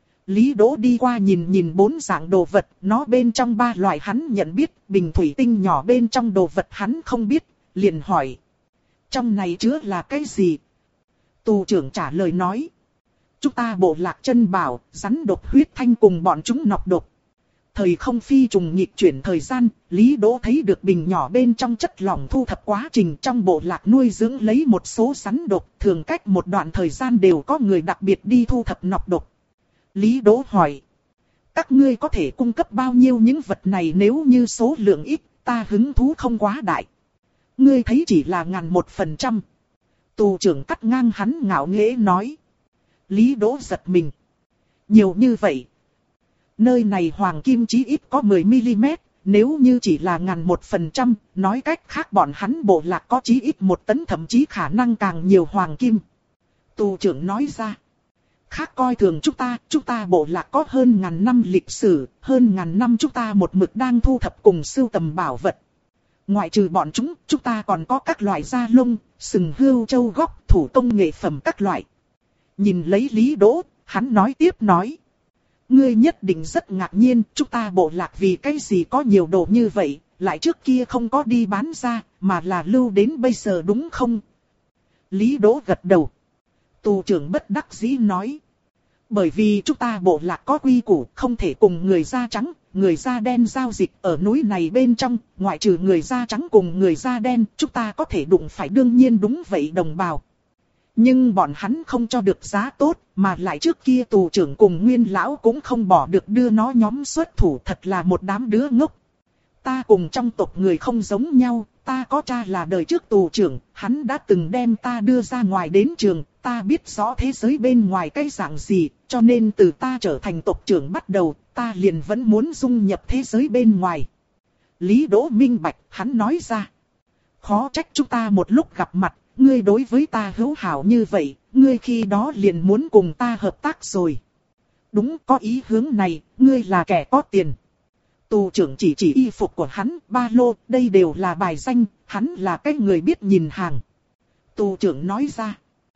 Lý Đỗ đi qua nhìn nhìn bốn dạng đồ vật, nó bên trong ba loại hắn nhận biết, bình thủy tinh nhỏ bên trong đồ vật hắn không biết, liền hỏi. Trong này chứa là cái gì? Tù trưởng trả lời nói. Chúng ta bộ lạc chân bảo, rắn độc huyết thanh cùng bọn chúng nọc độc. Thời không phi trùng nghịch chuyển thời gian, Lý Đỗ thấy được bình nhỏ bên trong chất lỏng thu thập quá trình trong bộ lạc nuôi dưỡng lấy một số rắn độc, thường cách một đoạn thời gian đều có người đặc biệt đi thu thập nọc độc. Lý Đỗ hỏi. Các ngươi có thể cung cấp bao nhiêu những vật này nếu như số lượng ít, ta hứng thú không quá đại. Ngươi thấy chỉ là ngàn một phần trăm. Tù trưởng cắt ngang hắn ngạo nghễ nói. Lý Đỗ giật mình. Nhiều như vậy. Nơi này hoàng kim chí ít có mười mi-li-mét, nếu như chỉ là ngàn một phần trăm, nói cách khác bọn hắn bộ lạc có chí ít một tấn thậm chí khả năng càng nhiều hoàng kim. Tù trưởng nói ra. Khác coi thường chúng ta, chúng ta bộ lạc có hơn ngàn năm lịch sử, hơn ngàn năm chúng ta một mực đang thu thập cùng sưu tầm bảo vật. Ngoại trừ bọn chúng, chúng ta còn có các loại da lông, sừng hươu châu góc, thủ công nghệ phẩm các loại. Nhìn lấy Lý Đỗ, hắn nói tiếp nói. Ngươi nhất định rất ngạc nhiên, chúng ta bộ lạc vì cái gì có nhiều đồ như vậy, lại trước kia không có đi bán ra, mà là lưu đến bây giờ đúng không? Lý Đỗ gật đầu. Tù trưởng bất đắc dĩ nói. Bởi vì chúng ta bộ lạc có quy củ, không thể cùng người da trắng, người da đen giao dịch ở núi này bên trong, ngoại trừ người da trắng cùng người da đen, chúng ta có thể đụng phải đương nhiên đúng vậy đồng bào. Nhưng bọn hắn không cho được giá tốt, mà lại trước kia tù trưởng cùng nguyên lão cũng không bỏ được đưa nó nhóm xuất thủ, thật là một đám đứa ngốc. Ta cùng trong tộc người không giống nhau, ta có cha là đời trước tù trưởng, hắn đã từng đem ta đưa ra ngoài đến trường, ta biết rõ thế giới bên ngoài cái dạng gì, cho nên từ ta trở thành tộc trưởng bắt đầu, ta liền vẫn muốn dung nhập thế giới bên ngoài. Lý Đỗ minh bạch, hắn nói ra. Khó trách chúng ta một lúc gặp mặt, ngươi đối với ta hữu hảo như vậy, ngươi khi đó liền muốn cùng ta hợp tác rồi. Đúng, có ý hướng này, ngươi là kẻ có tiền. Tù trưởng chỉ chỉ y phục của hắn, ba lô, đây đều là bài danh, hắn là cái người biết nhìn hàng. Tù trưởng nói ra.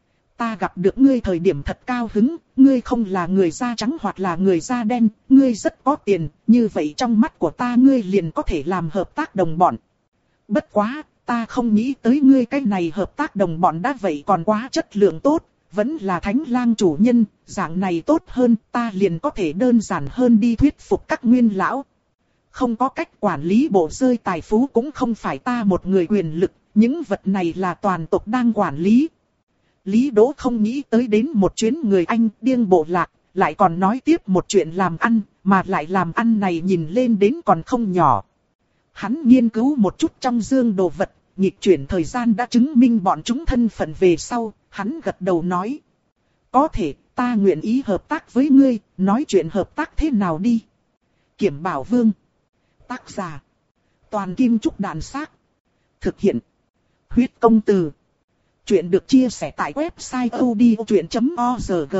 Ta gặp được ngươi thời điểm thật cao hứng, ngươi không là người da trắng hoặc là người da đen, ngươi rất có tiền, như vậy trong mắt của ta ngươi liền có thể làm hợp tác đồng bọn. Bất quá, ta không nghĩ tới ngươi cái này hợp tác đồng bọn đã vậy còn quá chất lượng tốt, vẫn là thánh lang chủ nhân, dạng này tốt hơn, ta liền có thể đơn giản hơn đi thuyết phục các nguyên lão. Không có cách quản lý bộ rơi tài phú cũng không phải ta một người quyền lực, những vật này là toàn tộc đang quản lý. Lý Đỗ không nghĩ tới đến một chuyến người Anh điên bộ lạc, lại còn nói tiếp một chuyện làm ăn, mà lại làm ăn này nhìn lên đến còn không nhỏ. Hắn nghiên cứu một chút trong dương đồ vật, nghịch chuyển thời gian đã chứng minh bọn chúng thân phận về sau, hắn gật đầu nói. Có thể, ta nguyện ý hợp tác với ngươi, nói chuyện hợp tác thế nào đi. Kiểm Bảo Vương. Tác giả. Toàn Kim Trúc Đàn Xác. Thực hiện. Huyết Công Từ. Chuyện được chia sẻ tại website odchuyện chấm org.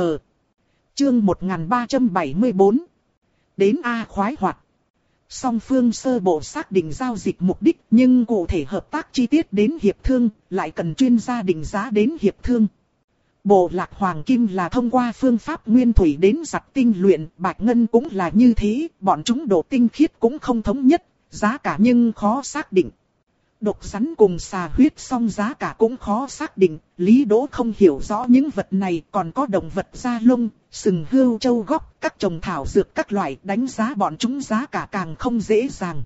Chương một nghìn ba trăm bảy mươi bốn. Đến A khoái hoạt. Song phương sơ bộ xác định giao dịch mục đích, nhưng cụ thể hợp tác chi tiết đến hiệp thương, lại cần chuyên gia định giá đến hiệp thương. Bộ lạc Hoàng Kim là thông qua phương pháp nguyên thủy đến giặt tinh luyện, Bạch Ngân cũng là như thế, bọn chúng độ tinh khiết cũng không thống nhất, giá cả nhưng khó xác định. Độc rắn cùng xà huyết song giá cả cũng khó xác định, Lý Đỗ không hiểu rõ những vật này, còn có động vật da lông, sừng hươu châu góc, các trồng thảo dược các loại, đánh giá bọn chúng giá cả càng không dễ dàng.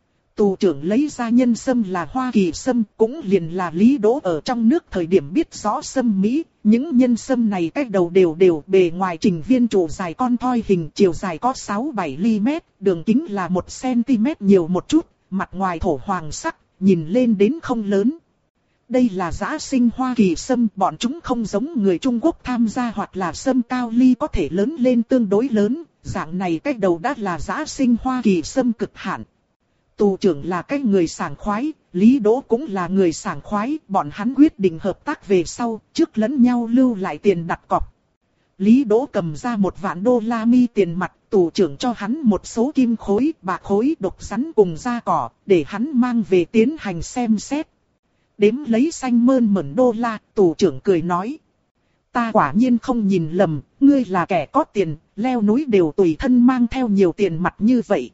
Tù trưởng lấy ra nhân sâm là Hoa Kỳ sâm, cũng liền là Lý Đỗ ở trong nước thời điểm biết rõ sâm Mỹ. Những nhân sâm này cách đầu đều đều, bề ngoài trình viên trụ dài con thoi hình, chiều dài có sáu bảy mi li mét, đường kính là một xăng-ti-mét nhiều một chút, mặt ngoài thổ hoàng sắc, nhìn lên đến không lớn. Đây là dã sinh Hoa Kỳ sâm, bọn chúng không giống người Trung Quốc tham gia hoặc là sâm cao ly có thể lớn lên tương đối lớn, dạng này cách đầu đã là dã sinh Hoa Kỳ sâm cực hạn. Tù trưởng là cái người sảng khoái, Lý Đỗ cũng là người sảng khoái, bọn hắn quyết định hợp tác về sau, trước lẫn nhau lưu lại tiền đặt cọc. Lý Đỗ cầm ra một vạn đô la mi tiền mặt, tù trưởng cho hắn một số kim khối, bạc khối, độc rắn cùng da cỏ, để hắn mang về tiến hành xem xét. Đếm lấy xanh mơn mởn đô la, tù trưởng cười nói. Ta quả nhiên không nhìn lầm, ngươi là kẻ có tiền, leo núi đều tùy thân mang theo nhiều tiền mặt như vậy.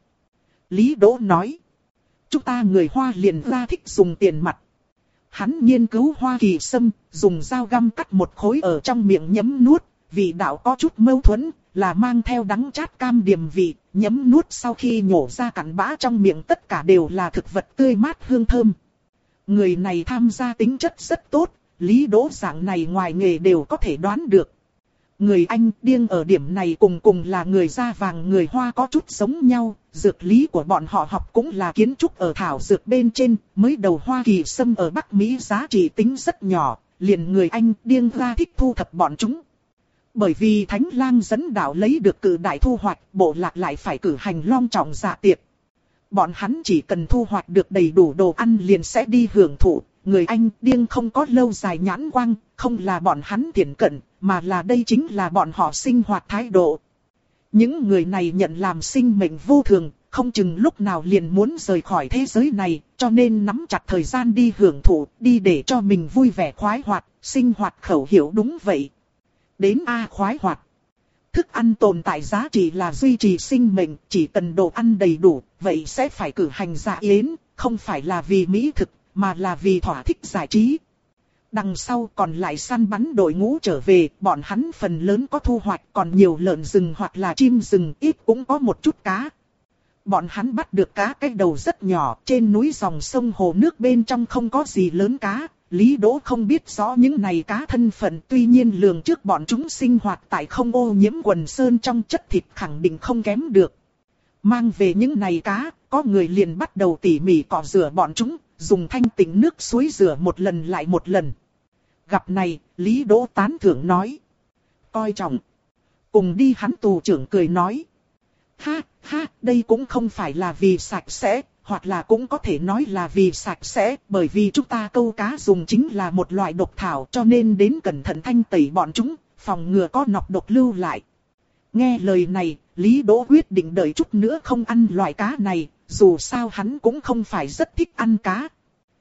Lý Đỗ nói. Chúng ta người Hoa liền ra thích dùng tiền mặt. Hắn nghiên cứu Hoa Kỳ sâm, dùng dao găm cắt một khối ở trong miệng nhấm nuốt, vị đạo có chút mâu thuẫn, là mang theo đắng chát cam điềm vị, nhấm nuốt sau khi nhổ ra cặn bã trong miệng tất cả đều là thực vật tươi mát hương thơm. Người này tham gia tính chất rất tốt, Lý Đỗ dạng này ngoài nghề đều có thể đoán được. Người Anh điên ở điểm này cùng cùng là người da vàng người Hoa có chút giống nhau, dược lý của bọn họ học cũng là kiến trúc ở thảo dược bên trên, mới đầu Hoa Kỳ sâm ở Bắc Mỹ giá trị tính rất nhỏ, liền người Anh điên ra thích thu thập bọn chúng. Bởi vì Thánh Lang dẫn đạo lấy được cử đại thu hoạch, bộ lạc lại phải cử hành long trọng dạ tiệc. Bọn hắn chỉ cần thu hoạch được đầy đủ đồ ăn liền sẽ đi hưởng thụ. Người Anh điên không có lâu dài nhãn quang, không là bọn hắn thiển cận, mà là đây chính là bọn họ sinh hoạt thái độ. Những người này nhận làm sinh mệnh vô thường, không chừng lúc nào liền muốn rời khỏi thế giới này, cho nên nắm chặt thời gian đi hưởng thụ, đi để cho mình vui vẻ khoái hoạt, sinh hoạt khẩu hiệu đúng vậy. Đến A khoái hoạt. Thức ăn tồn tại giá trị là duy trì sinh mệnh, chỉ cần đồ ăn đầy đủ, vậy sẽ phải cử hành dạ yến, không phải là vì mỹ thực, mà là vì thỏa thích giải trí. Đằng sau còn lại săn bắn đội ngũ trở về, bọn hắn phần lớn có thu hoạch, còn nhiều lợn rừng hoặc là chim rừng, ít cũng có một chút cá. Bọn hắn bắt được cá cái đầu rất nhỏ, trên núi dòng sông hồ nước bên trong không có gì lớn cá. Lý Đỗ không biết rõ những này cá thân phận, tuy nhiên lường trước bọn chúng sinh hoạt tại không ô nhiễm quần sơn trong chất thịt khẳng định không kém được. Mang về những này cá, có người liền bắt đầu tỉ mỉ cọ rửa bọn chúng, dùng thanh tịnh nước suối rửa một lần lại một lần. Gặp này, Lý Đỗ tán thưởng nói. Coi trọng. Cùng đi hắn tù trưởng cười nói. Ha, ha, đây cũng không phải là vì sạch sẽ, hoặc là cũng có thể nói là vì sạch sẽ, bởi vì chúng ta câu cá dùng chính là một loại độc thảo cho nên đến cẩn thận thanh tẩy bọn chúng, phòng ngừa có nọc độc lưu lại. Nghe lời này, Lý Đỗ quyết định đợi chút nữa không ăn loại cá này, dù sao hắn cũng không phải rất thích ăn cá.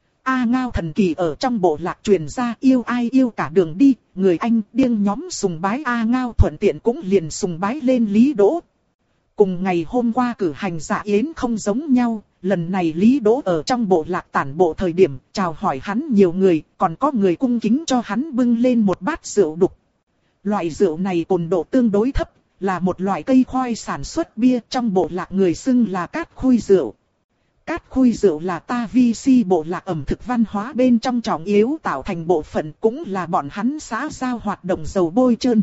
A Ngao thần kỳ ở trong bộ lạc truyền ra yêu ai yêu cả đường đi, người Anh điên nhóm sùng bái A Ngao thuận tiện cũng liền sùng bái lên Lý Đỗ. Cùng ngày hôm qua cử hành dạ yến không giống nhau, lần này Lý Đỗ ở trong bộ lạc tản bộ thời điểm, chào hỏi hắn nhiều người, còn có người cung kính cho hắn bưng lên một bát rượu đục. Loại rượu này cồn độ tương đối thấp, là một loại cây khoai sản xuất bia, trong bộ lạc người xưng là cát khui rượu. Cát khui rượu là ta vi si bộ lạc ẩm thực văn hóa bên trong trọng yếu tạo thành bộ phận, cũng là bọn hắn xã giao hoạt động dầu bôi trơn.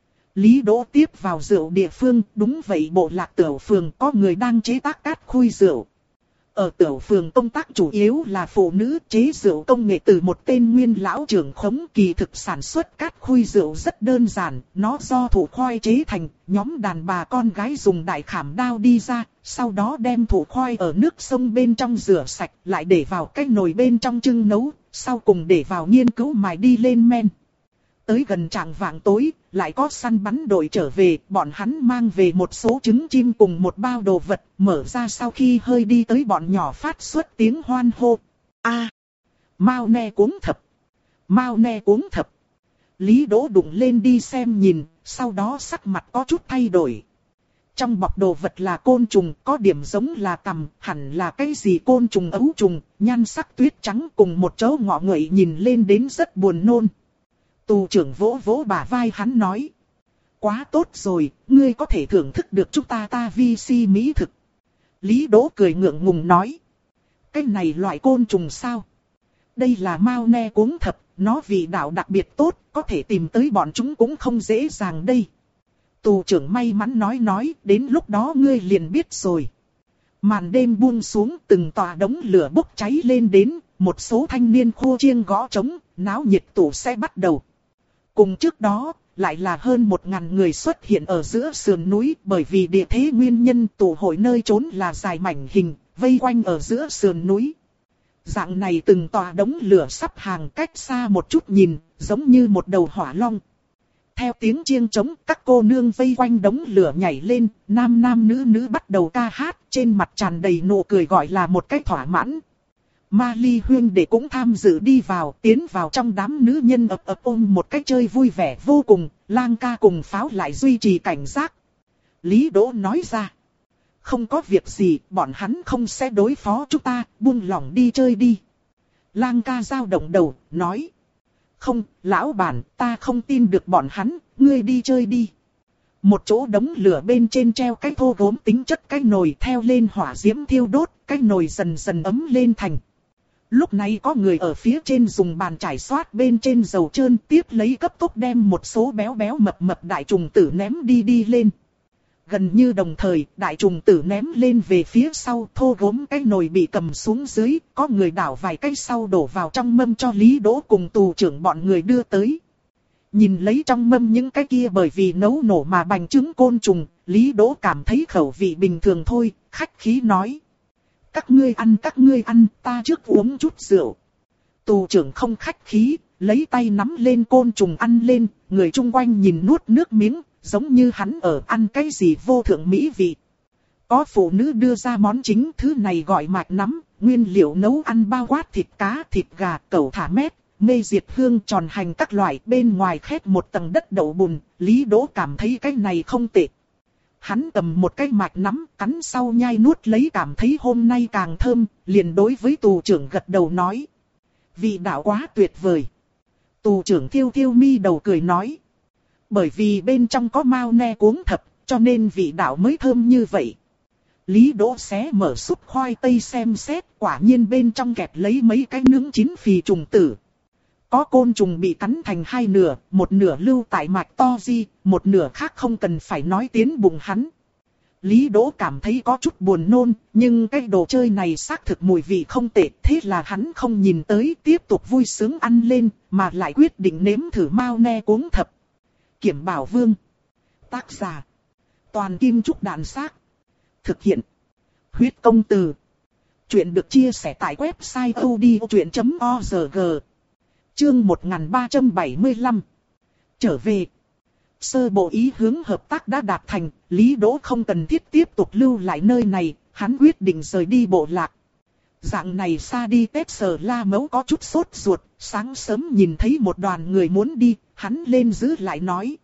Lý Đỗ tiếp vào rượu địa phương, đúng vậy bộ lạc Tiểu Phường có người đang chế tác cát khui rượu. Ở Tiểu Phường công tác chủ yếu là phụ nữ, chế rượu công nghệ từ một tên nguyên lão trưởng khống. Kỳ thực sản xuất cát khui rượu rất đơn giản, nó do thủ khoai chế thành, nhóm đàn bà con gái dùng đại khảm đao đi ra, sau đó đem thủ khoai ở nước sông bên trong rửa sạch, lại để vào cái nồi bên trong chưng nấu, sau cùng để vào nghiên cứu mài đi lên men. Tới gần trạng vạng tối, lại có săn bắn đội trở về, bọn hắn mang về một số trứng chim cùng một bao đồ vật, mở ra sau khi hơi đi tới bọn nhỏ phát xuất tiếng hoan hô. A, Mao ne cuống thập, Mao ne cuống thập. Lý Đỗ đụng lên đi xem nhìn, sau đó sắc mặt có chút thay đổi. Trong bọc đồ vật là côn trùng, có điểm giống là tằm, hẳn là cái gì côn trùng ấu trùng, nhan sắc tuyết trắng cùng một chỗ ngọ nguậy nhìn lên đến rất buồn nôn. Tù trưởng vỗ vỗ bả vai hắn nói. Quá tốt rồi, ngươi có thể thưởng thức được chúng ta ta vi si mỹ thực. Lý Đỗ cười ngượng ngùng nói. Cái này loại côn trùng sao? Đây là mao ne cuống thập, nó vị đạo đặc biệt tốt, có thể tìm tới bọn chúng cũng không dễ dàng đây. Tù trưởng may mắn nói nói, đến lúc đó ngươi liền biết rồi. Màn đêm buông xuống, từng tòa đống lửa bốc cháy lên đến, một số thanh niên khua chiêng gõ trống, náo nhiệt tụ sẽ bắt đầu. Cùng trước đó, lại là hơn một ngàn người xuất hiện ở giữa sườn núi, bởi vì địa thế nguyên nhân tụ hội nơi trốn là dài mảnh hình, vây quanh ở giữa sườn núi. Dạng này từng tòa đống lửa sắp hàng cách xa một chút nhìn, giống như một đầu hỏa long. Theo tiếng chiêng trống, các cô nương vây quanh đống lửa nhảy lên, nam nam nữ nữ bắt đầu ca hát, trên mặt tràn đầy nụ cười gọi là một cách thỏa mãn. Ma Ly Huyên để cũng tham dự đi vào, tiến vào trong đám nữ nhân ập ập ôm một cách chơi vui vẻ vô cùng, Lang ca cùng Pháo lại duy trì cảnh giác. Lý Đỗ nói ra. Không có việc gì, bọn hắn không sẽ đối phó chúng ta, buông lỏng đi chơi đi. Lang ca dao động đầu, nói. Không, lão bản, ta không tin được bọn hắn, ngươi đi chơi đi. Một chỗ đống lửa bên trên treo cái thô gốm tính chất cái nồi theo lên hỏa diễm thiêu đốt, cái nồi dần dần ấm lên thành. Lúc này có người ở phía trên dùng bàn chải xoát bên trên dầu trơn tiếp lấy cấp tốc đem một số béo béo mập mập đại trùng tử ném đi đi lên. Gần như đồng thời, đại trùng tử ném lên về phía sau, thô gốm cái nồi bị cầm xuống dưới, có người đảo vài cái sau đổ vào trong mâm cho Lý Đỗ cùng tù trưởng bọn người đưa tới. Nhìn lấy trong mâm những cái kia bởi vì nấu nổ mà bành trứng côn trùng, Lý Đỗ cảm thấy khẩu vị bình thường thôi, khách khí nói. Các ngươi ăn các ngươi ăn, ta trước uống chút rượu. Tù trưởng không khách khí, lấy tay nắm lên côn trùng ăn lên, người chung quanh nhìn nuốt nước miếng. Giống như hắn ở ăn cái gì vô thượng mỹ vị. Có phụ nữ đưa ra món chính, thứ này gọi mạch nắm, nguyên liệu nấu ăn bao quát thịt cá, thịt gà, cẩu thả mét, mê diệt hương, tròn hành các loại, bên ngoài khét một tầng đất đậu bùn. Lý Đỗ cảm thấy cái này không tệ. Hắn cầm một cái mạch nắm, cắn sau nhai nuốt lấy, cảm thấy hôm nay càng thơm, liền đối với tù trưởng gật đầu nói. Vị đạo quá tuyệt vời. Tù trưởng thiêu thiêu mi đầu cười nói. Bởi vì bên trong có mao ne cuống thập, cho nên vị đạo mới thơm như vậy. Lý Đỗ xé mở súp khoai tây xem xét, quả nhiên bên trong kẹp lấy mấy cái nướng chín phì trùng tử. Có côn trùng bị cắn thành hai nửa, một nửa lưu tại mạch to di, một nửa khác không cần phải nói tiến bụng hắn. Lý Đỗ cảm thấy có chút buồn nôn, nhưng cái đồ chơi này xác thực mùi vị không tệ, thế là hắn không nhìn tới, tiếp tục vui sướng ăn lên, mà lại quyết định nếm thử mao ne cuống thập. Kiểm Bảo Vương. Tác giả. Toàn Kim Trúc Đạn Xác. Thực hiện. Huyết Công Từ. Chuyện được chia sẻ tại website odchuyện chấm org. Chương một nghìn ba trăm bảy mươi lăm. Trở về. Sơ bộ ý hướng hợp tác đã đạt thành, Lý Đỗ không cần thiết tiếp tục lưu lại nơi này, hắn quyết định rời đi bộ lạc. Dạng này xa đi Tết Sở La Mấu có chút sốt ruột, sáng sớm nhìn thấy một đoàn người muốn đi, hắn lên giữ lại nói.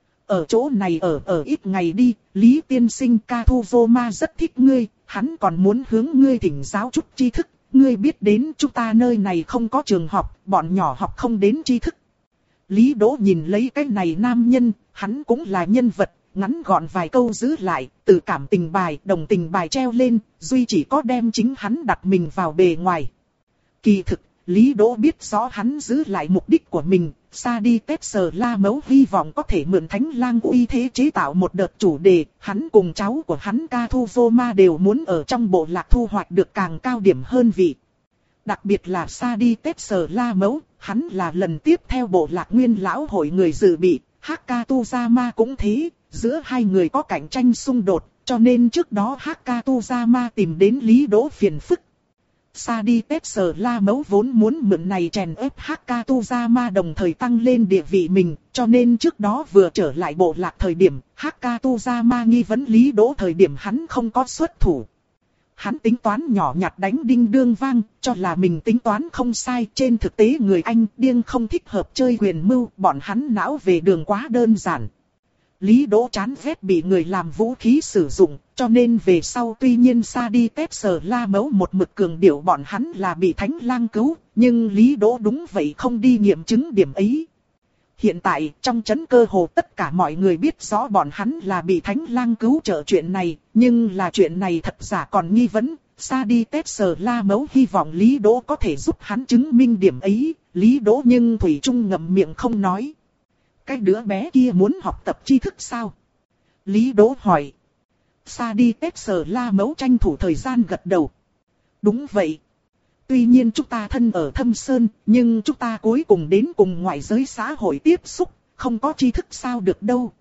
Ở chỗ này ở ở ít ngày đi, Lý tiên sinh Ca Thu Vô Ma rất thích ngươi, hắn còn muốn hướng ngươi thỉnh giáo chút tri thức, ngươi biết đến chúng ta nơi này không có trường học, bọn nhỏ học không đến tri thức. Lý Đỗ nhìn lấy cái này nam nhân, hắn cũng là nhân vật, ngắn gọn vài câu giữ lại, từ cảm tình bài, đồng tình bài treo lên, duy chỉ có đem chính hắn đặt mình vào bề ngoài. Kỳ thực, Lý Đỗ biết rõ hắn giữ lại mục đích của mình, xa đi Tết Sở La Mấu hy vọng có thể mượn Thánh Lang uy thế chế tạo một đợt chủ đề, hắn cùng cháu của hắn Ca Thu Vô Ma đều muốn ở trong bộ lạc thu hoạch được càng cao điểm hơn vị. Đặc biệt là xa đi Tết Sở La Mấu, hắn là lần tiếp theo bộ lạc nguyên lão hội người dự bị, Hakatuzama cũng thế, giữa hai người có cạnh tranh xung đột, cho nên trước đó Hakatuzama tìm đến Lý Đỗ phiền phức. Sa đi Tết Sở La Mấu vốn muốn mượn này chèn ép Hakatuzama đồng thời tăng lên địa vị mình, cho nên trước đó vừa trở lại bộ lạc thời điểm, Hakatuzama nghi vấn Lý Đỗ thời điểm hắn không có xuất thủ. Hắn tính toán nhỏ nhặt đánh đinh đương vang, cho là mình tính toán không sai, trên thực tế người Anh điên không thích hợp chơi quyền mưu, bọn hắn não về đường quá đơn giản. Lý Đỗ chán ghét bị người làm vũ khí sử dụng, cho nên về sau tuy nhiên Sa Đi Tép Sờ La Mấu một mực cường điệu bọn hắn là bị Thánh Lang cứu, nhưng Lý Đỗ đúng vậy không đi nghiệm chứng điểm ấy. Hiện tại, trong trấn cơ hồ tất cả mọi người biết rõ bọn hắn là bị Thánh Lang cứu trợ chuyện này, nhưng là chuyện này thật giả còn nghi vấn. Sa Đi Tép Sờ La Mấu hy vọng Lý Đỗ có thể giúp hắn chứng minh điểm ấy, Lý Đỗ nhưng thủy chung ngậm miệng không nói. Cái đứa bé kia muốn học tập tri thức sao? Lý Đỗ hỏi. Sa Đi Tép Sờ La Mấu tranh thủ thời gian gật đầu. Đúng vậy. Tuy nhiên chúng ta thân ở Thâm Sơn, nhưng chúng ta cuối cùng đến cùng ngoại giới xã hội tiếp xúc, không có tri thức sao được đâu.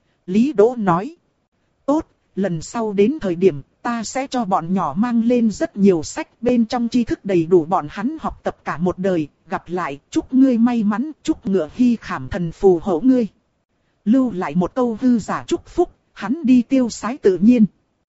Lý Đỗ nói. Tốt, lần sau đến thời điểm, ta sẽ cho bọn nhỏ mang lên rất nhiều sách, bên trong tri thức đầy đủ bọn hắn học tập cả một đời. Gặp lại, chúc ngươi may mắn, chúc Ngựa Hy Khảm Thần phù hộ ngươi. Lưu lại một câu hư giả chúc phúc, hắn đi tiêu sái tự nhiên.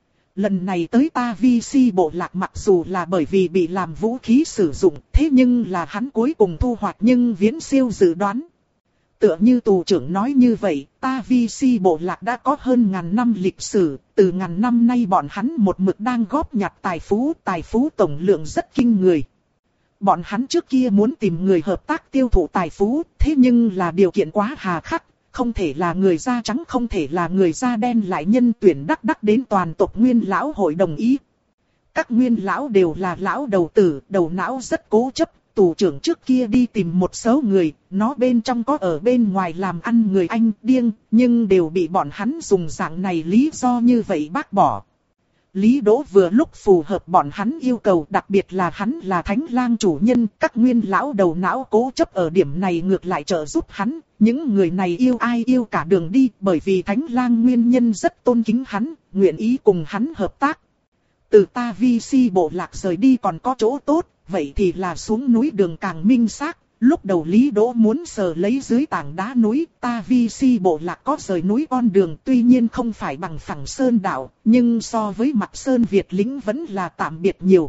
Lần này tới ta vi si bộ lạc mặc dù là bởi vì bị làm vũ khí sử dụng, thế nhưng là hắn cuối cùng thu hoạch nhưng viễn siêu dự đoán. Tựa như tù trưởng nói như vậy, ta vi si bộ lạc đã có hơn ngàn năm lịch sử, từ ngàn năm nay bọn hắn một mực đang góp nhặt tài phú, tài phú tổng lượng rất kinh người. Bọn hắn trước kia muốn tìm người hợp tác tiêu thụ tài phú, thế nhưng là điều kiện quá hà khắc, không thể là người da trắng, không thể là người da đen, lại nhân tuyển đắc đắc đến toàn tộc Nguyên lão hội đồng ý. Các Nguyên lão đều là lão đầu tử, đầu não rất cố chấp, tù trưởng trước kia đi tìm một số người, nó bên trong có ở bên ngoài làm ăn người Anh điên, nhưng đều bị bọn hắn dùng dạng này lý do như vậy bác bỏ. Lý Đỗ vừa lúc phù hợp bọn hắn yêu cầu, đặc biệt là hắn là Thánh Lang chủ nhân, các Nguyên lão đầu não cố chấp ở điểm này ngược lại trợ giúp hắn, những người này yêu ai yêu cả đường đi, bởi vì Thánh Lang nguyên nhân rất tôn kính hắn, nguyện ý cùng hắn hợp tác. Từ ta vi si bộ lạc rời đi còn có chỗ tốt, vậy thì là xuống núi đường càng minh xác. Lúc đầu Lý Đỗ muốn sờ lấy dưới tảng đá núi, ta vi si bộ lạc có rời núi con đường, tuy nhiên không phải bằng phẳng sơn đạo, nhưng so với mặt sơn Việt lĩnh vẫn là tạm biệt nhiều.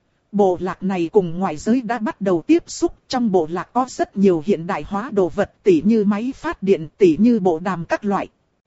Bộ lạc này cùng ngoại giới đã bắt đầu tiếp xúc, trong bộ lạc có rất nhiều hiện đại hóa đồ vật, tỉ như máy phát điện, tỉ như bộ đàm các loại.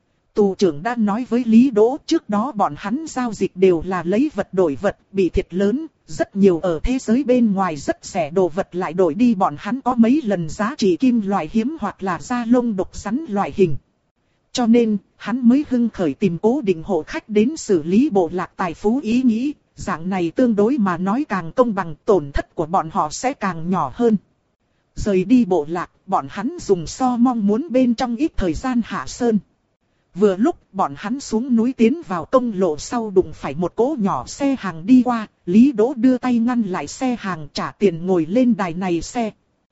Tù trưởng đã nói với Lý Đỗ, trước đó bọn hắn giao dịch đều là lấy vật đổi vật, bị thiệt lớn, rất nhiều ở thế giới bên ngoài rất rẻ đồ vật lại đổi đi bọn hắn có mấy lần giá trị kim loại hiếm hoặc là da lông độc rắn loại hình. Cho nên, hắn mới hưng khởi tìm cố định hộ khách đến xử lý bộ lạc tài phú ý nghĩ, dạng này tương đối mà nói càng công bằng, tổn thất của bọn họ sẽ càng nhỏ hơn. Rời đi bộ lạc, bọn hắn dùng so mong muốn bên trong ít thời gian hạ sơn. Vừa lúc bọn hắn xuống núi tiến vào công lộ sau đụng phải một cỗ nhỏ xe hàng đi qua, Lý Đỗ đưa tay ngăn lại xe hàng trả tiền ngồi lên đài này xe.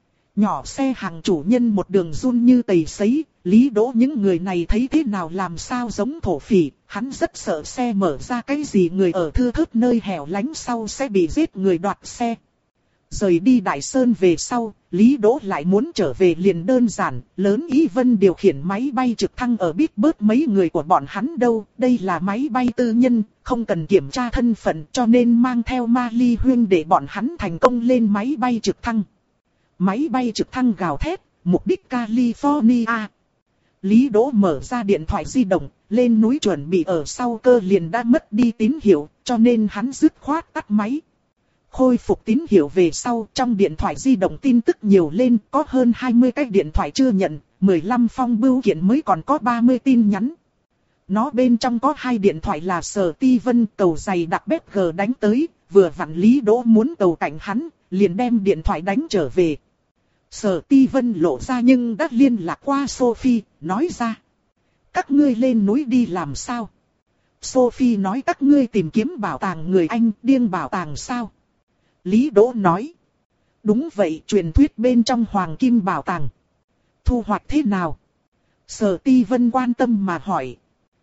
Nhỏ xe hàng chủ nhân một đường run như tầy sấy, Lý Đỗ những người này thấy thế nào làm sao giống thổ phỉ, hắn rất sợ xe mở ra cái gì người ở thưa thớt nơi hẻo lánh sau sẽ bị giết người đoạt xe. Rời đi Đại Sơn về sau, Lý Đỗ lại muốn trở về liền đơn giản, lớn Ý Vân điều khiển máy bay trực thăng ở biết bớt mấy người của bọn hắn đâu, đây là máy bay tư nhân, không cần kiểm tra thân phận cho nên mang theo Ma Ly Huyên để bọn hắn thành công lên máy bay trực thăng. Máy bay trực thăng gào thét, mục đích California. Lý Đỗ mở ra điện thoại di động, lên núi chuẩn bị ở sau cơ liền đã mất đi tín hiệu, cho nên hắn dứt khoát tắt máy. Khôi phục tín hiệu về sau, trong điện thoại di động tin tức nhiều lên, có hơn hai mươi cái điện thoại chưa nhận, mười lăm phong bưu kiện mới còn có ba mươi tin nhắn. Nó bên trong có hai điện thoại là Sở Ti Vân cầu giày đặc bếp G đánh tới, vừa vặn Lý Đỗ muốn cầu cạnh hắn, liền đem điện thoại đánh trở về. Sở Ti Vân lộ ra nhưng đã liên lạc qua Sophie, nói ra. Các ngươi lên núi đi làm sao? Sophie nói các ngươi tìm kiếm bảo tàng người Anh, điên bảo tàng sao? Lý Đỗ nói. Đúng vậy, truyền thuyết bên trong Hoàng Kim Bảo Tàng. Thu hoạch thế nào? Sở Ti Vân quan tâm mà hỏi.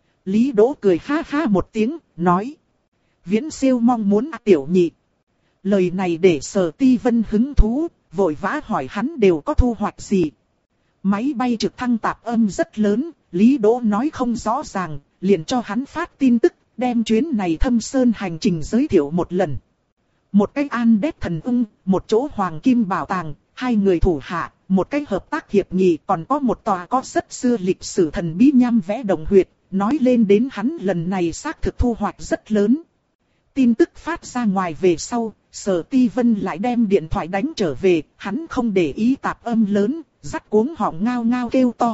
Lý Đỗ cười ha ha một tiếng, nói. Viễn siêu mong muốn à, tiểu nhị. Lời này để Sở Ti Vân hứng thú, vội vã hỏi hắn đều có thu hoạch gì. Máy bay trực thăng tạp âm rất lớn, Lý Đỗ nói không rõ ràng, liền cho hắn phát tin tức, đem chuyến này Thâm Sơn hành trình giới thiệu một lần. Một cái An Đét thần ung, một chỗ Hoàng Kim Bảo Tàng, hai người thủ hạ, một cái hợp tác hiệp nghị, còn có một tòa có rất xưa lịch sử thần bí nham vẽ đồng huyệt, nói lên đến hắn lần này xác thực thu hoạch rất lớn. Tin tức phát ra ngoài về sau, Sở Ti Vân lại đem điện thoại đánh trở về, hắn không để ý tạp âm lớn, dắt cuống họng ngao ngao kêu to.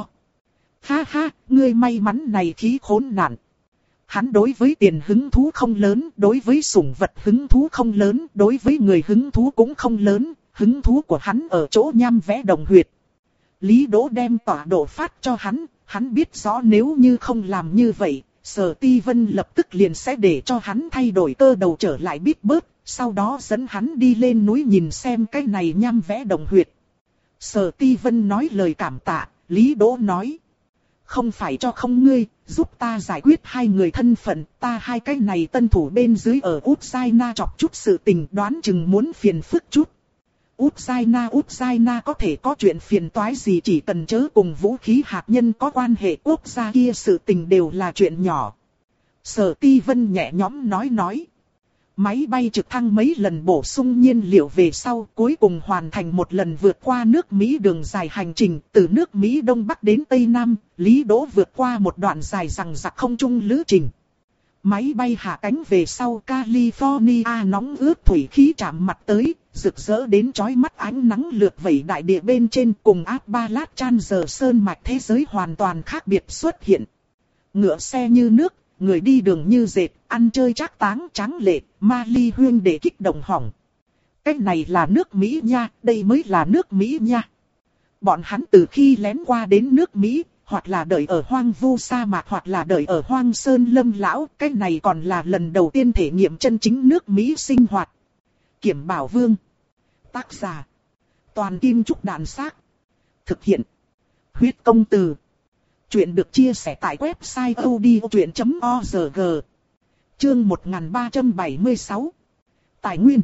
Ha ha, ngươi may mắn này khí khốn nạn. Hắn đối với tiền hứng thú không lớn, đối với sủng vật hứng thú không lớn, đối với người hứng thú cũng không lớn, hứng thú của hắn ở chỗ nham vẽ đồng huyệt. Lý Đỗ đem tọa độ phát cho hắn, hắn biết rõ nếu như không làm như vậy, Sở Ti Vân lập tức liền sẽ để cho hắn thay đổi cơ đầu trở lại biết bớt, sau đó dẫn hắn đi lên núi nhìn xem cái này nham vẽ đồng huyệt. Sở Ti Vân nói lời cảm tạ, Lý Đỗ nói. Không phải cho không ngươi, giúp ta giải quyết hai người thân phận, ta hai cái này tân thủ bên dưới ở Ukraine chọc chút sự tình, đoán chừng muốn phiền phức chút. Ukraine Ukraine có thể có chuyện phiền toái gì, chỉ cần chớ cùng vũ khí hạt nhân có quan hệ, quốc gia kia sự tình đều là chuyện nhỏ. Sở Ti Vân nhẹ nhõm nói nói. Máy bay trực thăng mấy lần bổ sung nhiên liệu về sau, cuối cùng hoàn thành một lần vượt qua nước Mỹ đường dài hành trình, từ nước Mỹ Đông Bắc đến Tây Nam, Lý Đỗ vượt qua một đoạn dài rằng rặc không trung lữ trình. Máy bay hạ cánh về sau, California nóng ướt thủy khí chạm mặt tới, rực rỡ đến chói mắt ánh nắng lượt vẩy đại địa bên trên, cùng Appalachian giờ sơn mạch thế giới hoàn toàn khác biệt xuất hiện. Ngựa xe như nước, người đi đường như dệt, ăn chơi trác táng tráng lệ, ma ly huyên để kích động hỏng. Cái này là nước Mỹ nha, đây mới là nước Mỹ nha. Bọn hắn từ khi lén qua đến nước Mỹ, hoặc là đợi ở hoang vu sa mạc, hoặc là đợi ở hoang sơn lâm lão, cái này còn là lần đầu tiên thể nghiệm chân chính nước Mỹ sinh hoạt. Kiểm Bảo Vương. Tác giả. Toàn Kim Trúc Đàn Xác. Thực hiện. Huyết Công Từ. Chuyện được chia sẻ tại website odchuyện chấm org. Chương một nghìn ba trăm bảy mươi sáu. Tài nguyên.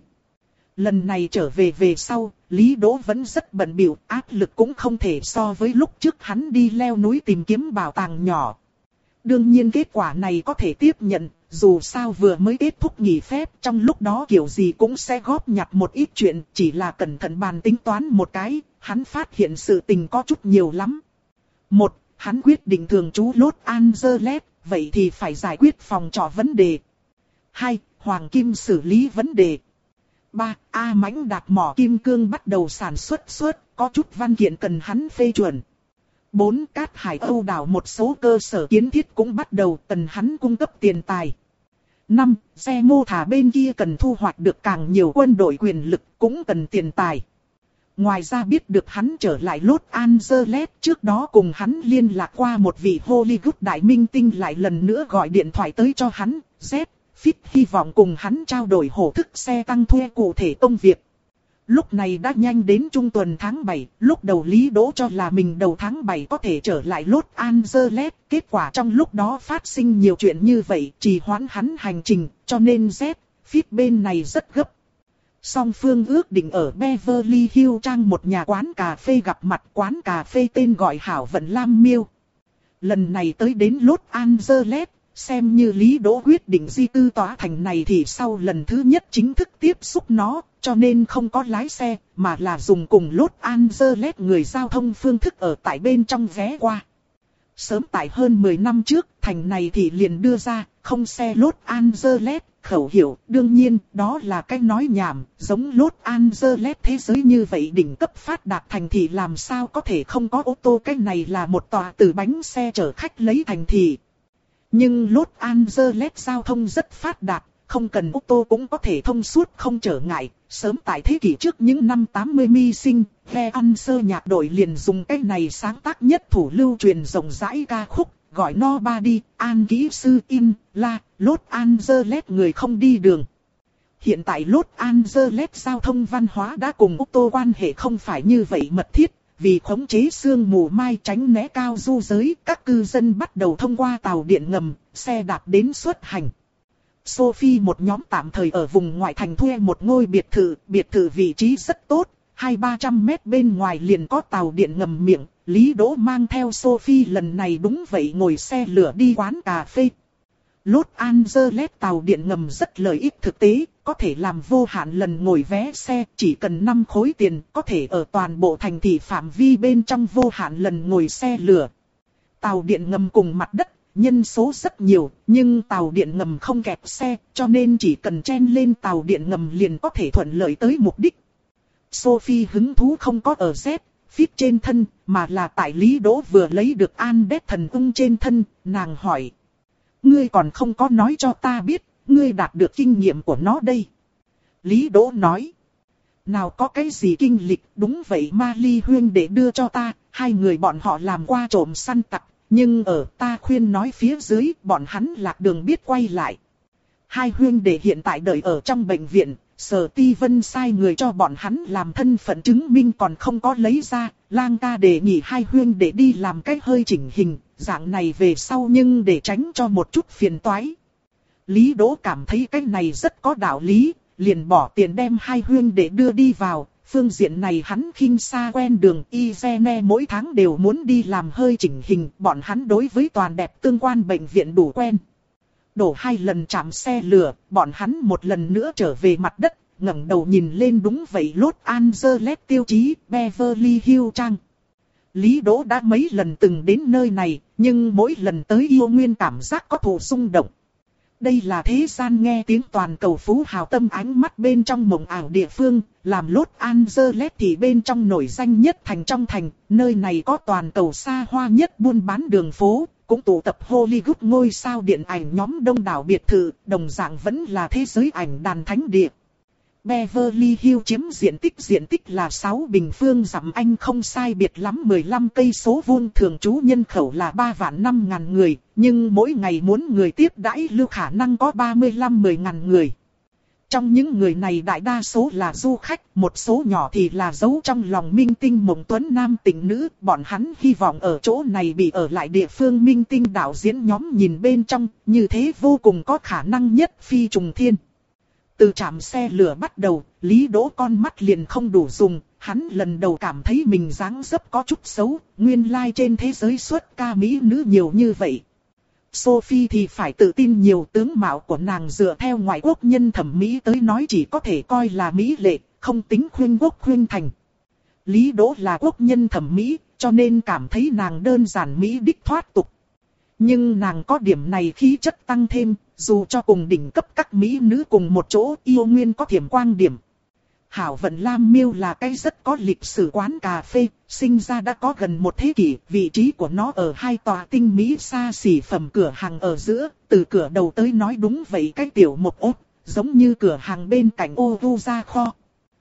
Lần này trở về về sau, Lý Đỗ vẫn rất bận bịu, áp lực cũng không thể so với lúc trước hắn đi leo núi tìm kiếm bảo tàng nhỏ. Đương nhiên kết quả này có thể tiếp nhận, dù sao vừa mới kết thúc nghỉ phép, trong lúc đó kiểu gì cũng sẽ góp nhặt một ít chuyện, chỉ là cẩn thận bàn tính toán một cái, hắn phát hiện sự tình có chút nhiều lắm. Một, hắn quyết định thường trú Los Angeles, vậy thì phải giải quyết phòng trọ vấn đề. Hai, Hoàng Kim xử lý vấn đề. Ba, A Mãnh Đạt mỏ kim cương bắt đầu sản xuất xuất, có chút văn kiện cần hắn phê chuẩn. Bốn, Cát Hải Âu đảo một số cơ sở kiến thiết cũng bắt đầu cần hắn cung cấp tiền tài. Năm, Xe mô thả bên kia cần thu hoạch được càng nhiều quân đội quyền lực, cũng cần tiền tài. Ngoài ra biết được hắn trở lại Los Angeles, trước đó cùng hắn liên lạc qua một vị Hollywood đại minh tinh lại lần nữa gọi điện thoại tới cho hắn, Z, Fit hy vọng cùng hắn trao đổi hổ thức xe tăng thuê cụ thể công việc. Lúc này đã nhanh đến trung tuần tháng bảy, lúc đầu Lý Đỗ cho là mình đầu tháng bảy có thể trở lại Los Angeles, kết quả trong lúc đó phát sinh nhiều chuyện như vậy, trì hoãn hắn hành trình, cho nên Z, Fit bên này rất gấp. Song phương ước định ở Beverly Hills trang một nhà quán cà phê gặp mặt, quán cà phê tên gọi Hảo Vận Lam Miêu. Lần này tới đến Los Angeles, xem như Lý Đỗ quyết định di cư tòa thành này thì sau lần thứ nhất chính thức tiếp xúc nó, cho nên không có lái xe, mà là dùng cùng Los Angeles người giao thông phương thức ở tại bên trong ghé qua. Sớm tại hơn mười năm trước, thành này thì liền đưa ra, không xe Los Angeles, khẩu hiệu, đương nhiên, đó là cái nói nhảm, giống Los Angeles thế giới như vậy đỉnh cấp phát đạt thành thị làm sao có thể không có ô tô, cái này là một tòa từ bánh xe chở khách lấy thành thị. Nhưng Los Angeles giao thông rất phát đạt, không cần ô tô cũng có thể thông suốt không trở ngại. Sớm tại thế kỷ trước những năm tám mươi mi sinh, The Answer nhạc đội liền dùng cái này sáng tác nhất thủ lưu truyền rộng rãi ca khúc, gọi Nobody, An kỹ sư in, la, Los Angeles người không đi đường. Hiện tại Los Angeles giao thông văn hóa đã cùng ô tô quan hệ không phải như vậy mật thiết. Vì khống chế sương mù mai tránh né cao du giới, các cư dân bắt đầu thông qua tàu điện ngầm, xe đạp đến xuất hành. Sophie một nhóm tạm thời ở vùng ngoại thành thuê một ngôi biệt thự, biệt thự vị trí rất tốt, hai ba trăm mét bên ngoài liền có tàu điện ngầm miệng. Lý Đỗ mang theo Sophie lần này đúng vậy ngồi xe lửa đi quán cà phê. Los Angeles tàu điện ngầm rất lợi ích thực tế, có thể làm vô hạn lần ngồi vé xe, chỉ cần năm khối tiền, có thể ở toàn bộ thành thị phạm vi bên trong vô hạn lần ngồi xe lửa. Tàu điện ngầm cùng mặt đất, nhân số rất nhiều, nhưng tàu điện ngầm không kẹp xe, cho nên chỉ cần chen lên tàu điện ngầm liền có thể thuận lợi tới mục đích. Sophie hứng thú không có ở Z, Fit trên thân, mà là tại Lý Đỗ vừa lấy được Andes thần ưng trên thân, nàng hỏi. Ngươi còn không có nói cho ta biết, ngươi đạt được kinh nghiệm của nó đây. Lý Đỗ nói. Nào có cái gì kinh lịch, đúng vậy Mali huyên để đưa cho ta, hai người bọn họ làm qua trộm săn tặc, nhưng ở ta khuyên nói phía dưới, bọn hắn lạc đường biết quay lại. Hai huyên để hiện tại đợi ở trong bệnh viện, Sở Ti Vân sai người cho bọn hắn làm thân phận chứng minh còn không có lấy ra, Lang ca đề nghị hai huyên để đi làm cái hơi chỉnh hình, dạng này về sau nhưng để tránh cho một chút phiền toái. Lý Đỗ cảm thấy cái này rất có đạo lý, liền bỏ tiền đem hai huyên để đưa đi vào, phương diện này hắn khinh xa quen đường Izene mỗi tháng đều muốn đi làm hơi chỉnh hình, bọn hắn đối với toàn đẹp tương quan bệnh viện đủ quen. Đổ hai lần chạm xe lửa, bọn hắn một lần nữa trở về mặt đất, ngẩng đầu nhìn lên đúng vậy Los Angeles tiêu chí Beverly Hills trang. Lý Đỗ đã mấy lần từng đến nơi này, nhưng mỗi lần tới yêu nguyên cảm giác có thụ xung động. Đây là thế gian nghe tiếng toàn cầu phú hào tâm ánh mắt bên trong mộng ảo địa phương, làm Los Angeles thì bên trong nổi danh nhất thành trong thành, nơi này có toàn cầu xa hoa nhất buôn bán đường phố, cũng tụ tập Hollywood ngôi sao điện ảnh nhóm đông đảo biệt thự, đồng dạng vẫn là thế giới ảnh đàn thánh địa. Beverly Hills chiếm diện tích diện tích là sáu bình phương dặm Anh không sai biệt lắm mười lăm cây số vuông, thường trú nhân khẩu là ba vạn năm ngàn người, nhưng mỗi ngày muốn người tiếp đãi lưu khả năng có ba mươi lăm mười ngàn người. Trong những người này đại đa số là du khách, một số nhỏ thì là giấu trong lòng minh tinh mộng tuấn nam tình nữ, bọn hắn hy vọng ở chỗ này bị ở lại địa phương minh tinh đạo diễn nhóm nhìn bên trong, như thế vô cùng có khả năng nhất phi trùng thiên. Từ trạm xe lửa bắt đầu, Lý Đỗ con mắt liền không đủ dùng, hắn lần đầu cảm thấy mình dáng dấp có chút xấu, nguyên lai like trên thế giới xuất ca mỹ nữ nhiều như vậy. Sophie thì phải tự tin nhiều, tướng mạo của nàng dựa theo ngoại quốc nhân thẩm mỹ tới nói chỉ có thể coi là mỹ lệ, không tính khuyên quốc khuyên thành. Lý Đỗ là quốc nhân thẩm mỹ, cho nên cảm thấy nàng đơn giản mỹ đích thoát tục. Nhưng nàng có điểm này khí chất tăng thêm, dù cho cùng đỉnh cấp các mỹ nữ cùng một chỗ yêu nguyên có thiểm quang điểm. Hảo Vận Lam Miêu là cái rất có lịch sử quán cà phê, sinh ra đã có gần một thế kỷ, vị trí của nó ở hai tòa tinh mỹ xa xỉ phẩm cửa hàng ở giữa, từ cửa đầu tới nói đúng vậy cái tiểu một ốt, giống như cửa hàng bên cạnh ô vu gia kho.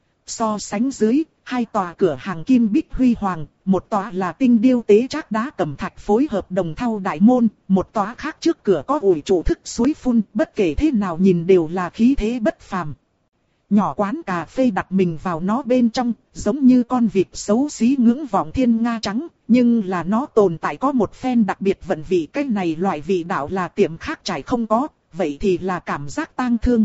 So sánh dưới, hai tòa cửa hàng kim bích huy hoàng, một tòa là tinh điêu tế trác đá cẩm thạch phối hợp đồng thau đại môn, một tòa khác trước cửa có ủi trụ thức suối phun, bất kể thế nào nhìn đều là khí thế bất phàm. Nhỏ quán cà phê đặt mình vào nó bên trong, giống như con vịt xấu xí ngưỡng vọng thiên nga trắng, nhưng là nó tồn tại có một phen đặc biệt vận vị, cái này loại vị đạo là tiệm khác trải không có, vậy thì là cảm giác tang thương.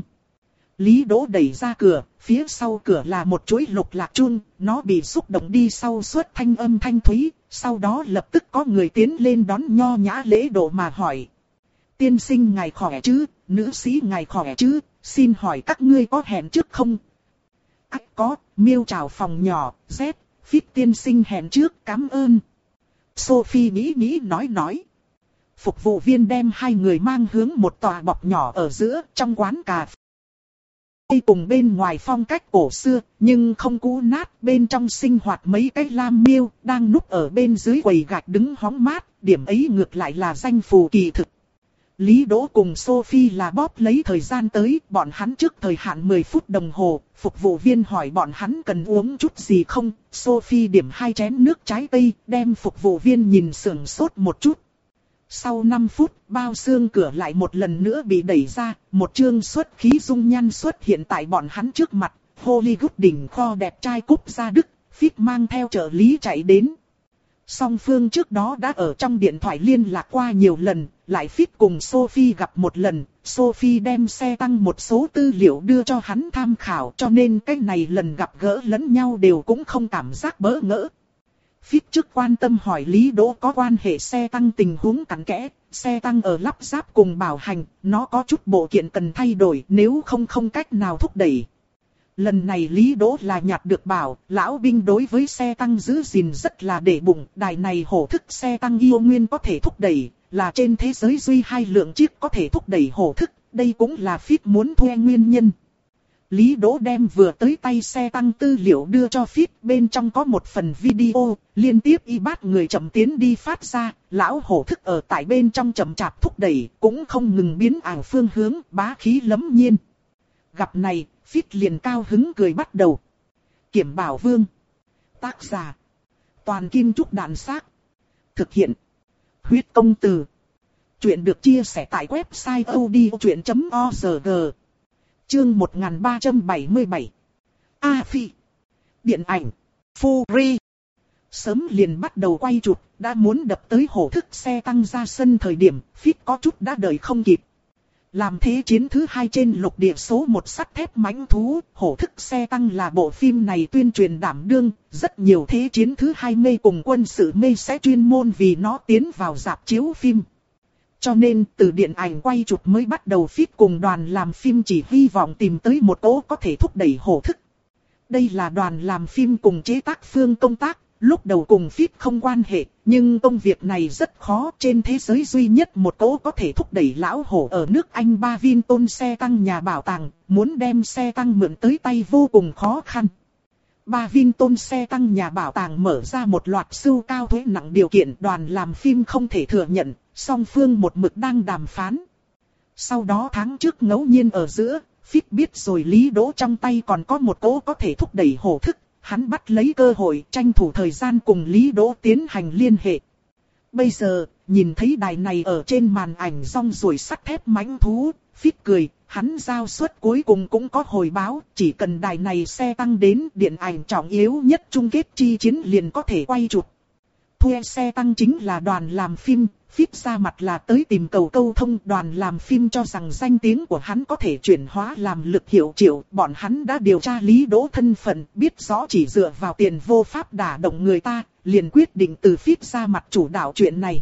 Lý Đỗ đẩy ra cửa, phía sau cửa là một chuỗi lục lạc chun, nó bị xúc động đi sau suốt thanh âm thanh thúy, sau đó lập tức có người tiến lên đón nho nhã lễ độ mà hỏi. Tiên sinh ngài khỏe chứ, nữ sĩ ngài khỏe chứ, xin hỏi các ngươi có hẹn trước không? Ách có, Miêu chào phòng nhỏ, Z, Fit tiên sinh hẹn trước, cảm ơn. Sophie nghĩ nghĩ nói nói. Phục vụ viên đem hai người mang hướng một tòa bọc nhỏ ở giữa trong quán cà phê. Cùng bên ngoài phong cách cổ xưa, nhưng không cũ nát, bên trong sinh hoạt mấy cái lam miêu, đang núp ở bên dưới quầy gạch đứng hóng mát, điểm ấy ngược lại là danh phù kỳ thực. Lý Đỗ cùng Sophie là bóp lấy thời gian tới, bọn hắn trước thời hạn mười phút đồng hồ, phục vụ viên hỏi bọn hắn cần uống chút gì không, Sophie điểm hai chén nước trái cây, đem phục vụ viên nhìn sườn sốt một chút. Sau năm phút, bao xương cửa lại một lần nữa bị đẩy ra, một trương xuất khí dung nhan xuất hiện tại bọn hắn trước mặt, Hollywood đỉnh kho đẹp trai cúp gia Đức, Fit mang theo trợ lý chạy đến. Song phương trước đó đã ở trong điện thoại liên lạc qua nhiều lần, lại Fit cùng Sophie gặp một lần, Sophie đem xe tăng một số tư liệu đưa cho hắn tham khảo, cho nên cái này lần gặp gỡ lẫn nhau đều cũng không cảm giác bỡ ngỡ. Phít trước quan tâm hỏi Lý Đỗ có quan hệ xe tăng tình huống cặn kẽ, xe tăng ở lắp ráp cùng bảo hành, nó có chút bộ kiện cần thay đổi nếu không không cách nào thúc đẩy. Lần này Lý Đỗ là nhặt được bảo, lão binh đối với xe tăng giữ gìn rất là để bụng, đài này hổ thức xe tăng yêu nguyên có thể thúc đẩy, là trên thế giới duy hai lượng chiếc có thể thúc đẩy hổ thức, đây cũng là Phít muốn thuê nguyên nhân. Lý Đỗ đem vừa tới tay xe tăng tư liệu đưa cho Phít, bên trong có một phần video, liên tiếp y bát người chậm tiến đi phát ra, lão hổ thức ở tại bên trong chậm chạp thúc đẩy, cũng không ngừng biến ảo phương hướng, bá khí lẫm nhiên. Gặp này, Phít liền cao hứng cười bắt đầu. Kiểm Bảo Vương. Tác giả. Toàn Kim Trúc Đạn Xác. Thực hiện. Huyết Công Từ. Chuyện được chia sẻ tại website odchuyện chấm org. Chương một nghìn ba trăm bảy mươi bảy. A Phi. Điện ảnh. Fury. Sớm liền bắt đầu quay chụp, đã muốn đập tới hổ thức xe tăng ra sân thời điểm, Phít có chút đã đợi không kịp. Làm thế chiến thứ hai trên lục địa số một sắt thép mãnh thú, hổ thức xe tăng là bộ phim này tuyên truyền đảm đương, rất nhiều thế chiến thứ hai mê cùng quân sự mê sẽ chuyên môn vì nó tiến vào rạp chiếu phim. Cho nên từ điện ảnh quay chụp mới bắt đầu Phít cùng đoàn làm phim chỉ hy vọng tìm tới một cỗ có thể thúc đẩy hổ thức. Đây là đoàn làm phim cùng chế tác phương công tác, lúc đầu cùng Phít không quan hệ, nhưng công việc này rất khó, trên thế giới duy nhất một cỗ có thể thúc đẩy lão hổ ở nước Anh Ba Vinton xe tăng nhà bảo tàng, muốn đem xe tăng mượn tới tay vô cùng khó khăn. Ba Vinton xe tăng nhà bảo tàng mở ra một loạt sưu cao thuế nặng điều kiện đoàn làm phim không thể thừa nhận, song phương một mực đang đàm phán. Sau đó tháng trước ngẫu nhiên ở giữa, Phít biết rồi Lý Đỗ trong tay còn có một cỗ có thể thúc đẩy hổ thức. Hắn bắt lấy cơ hội tranh thủ thời gian cùng Lý Đỗ tiến hành liên hệ. Bây giờ, nhìn thấy đài này ở trên màn ảnh rong ruổi sắt thép mãnh thú, Phít cười, hắn giao suất cuối cùng cũng có hồi báo, chỉ cần đài này xe tăng đến điện ảnh trọng yếu nhất chung kết chi chiến liền có thể quay chụp. Thuê xe tăng chính là đoàn làm phim, Phít ra mặt là tới tìm cầu câu thông, đoàn làm phim cho rằng danh tiếng của hắn có thể chuyển hóa làm lực hiệu triệu, bọn hắn đã điều tra Lý Đỗ thân phận, biết rõ chỉ dựa vào tiền vô pháp đả động người ta, liền quyết định từ Phít ra mặt chủ đạo chuyện này.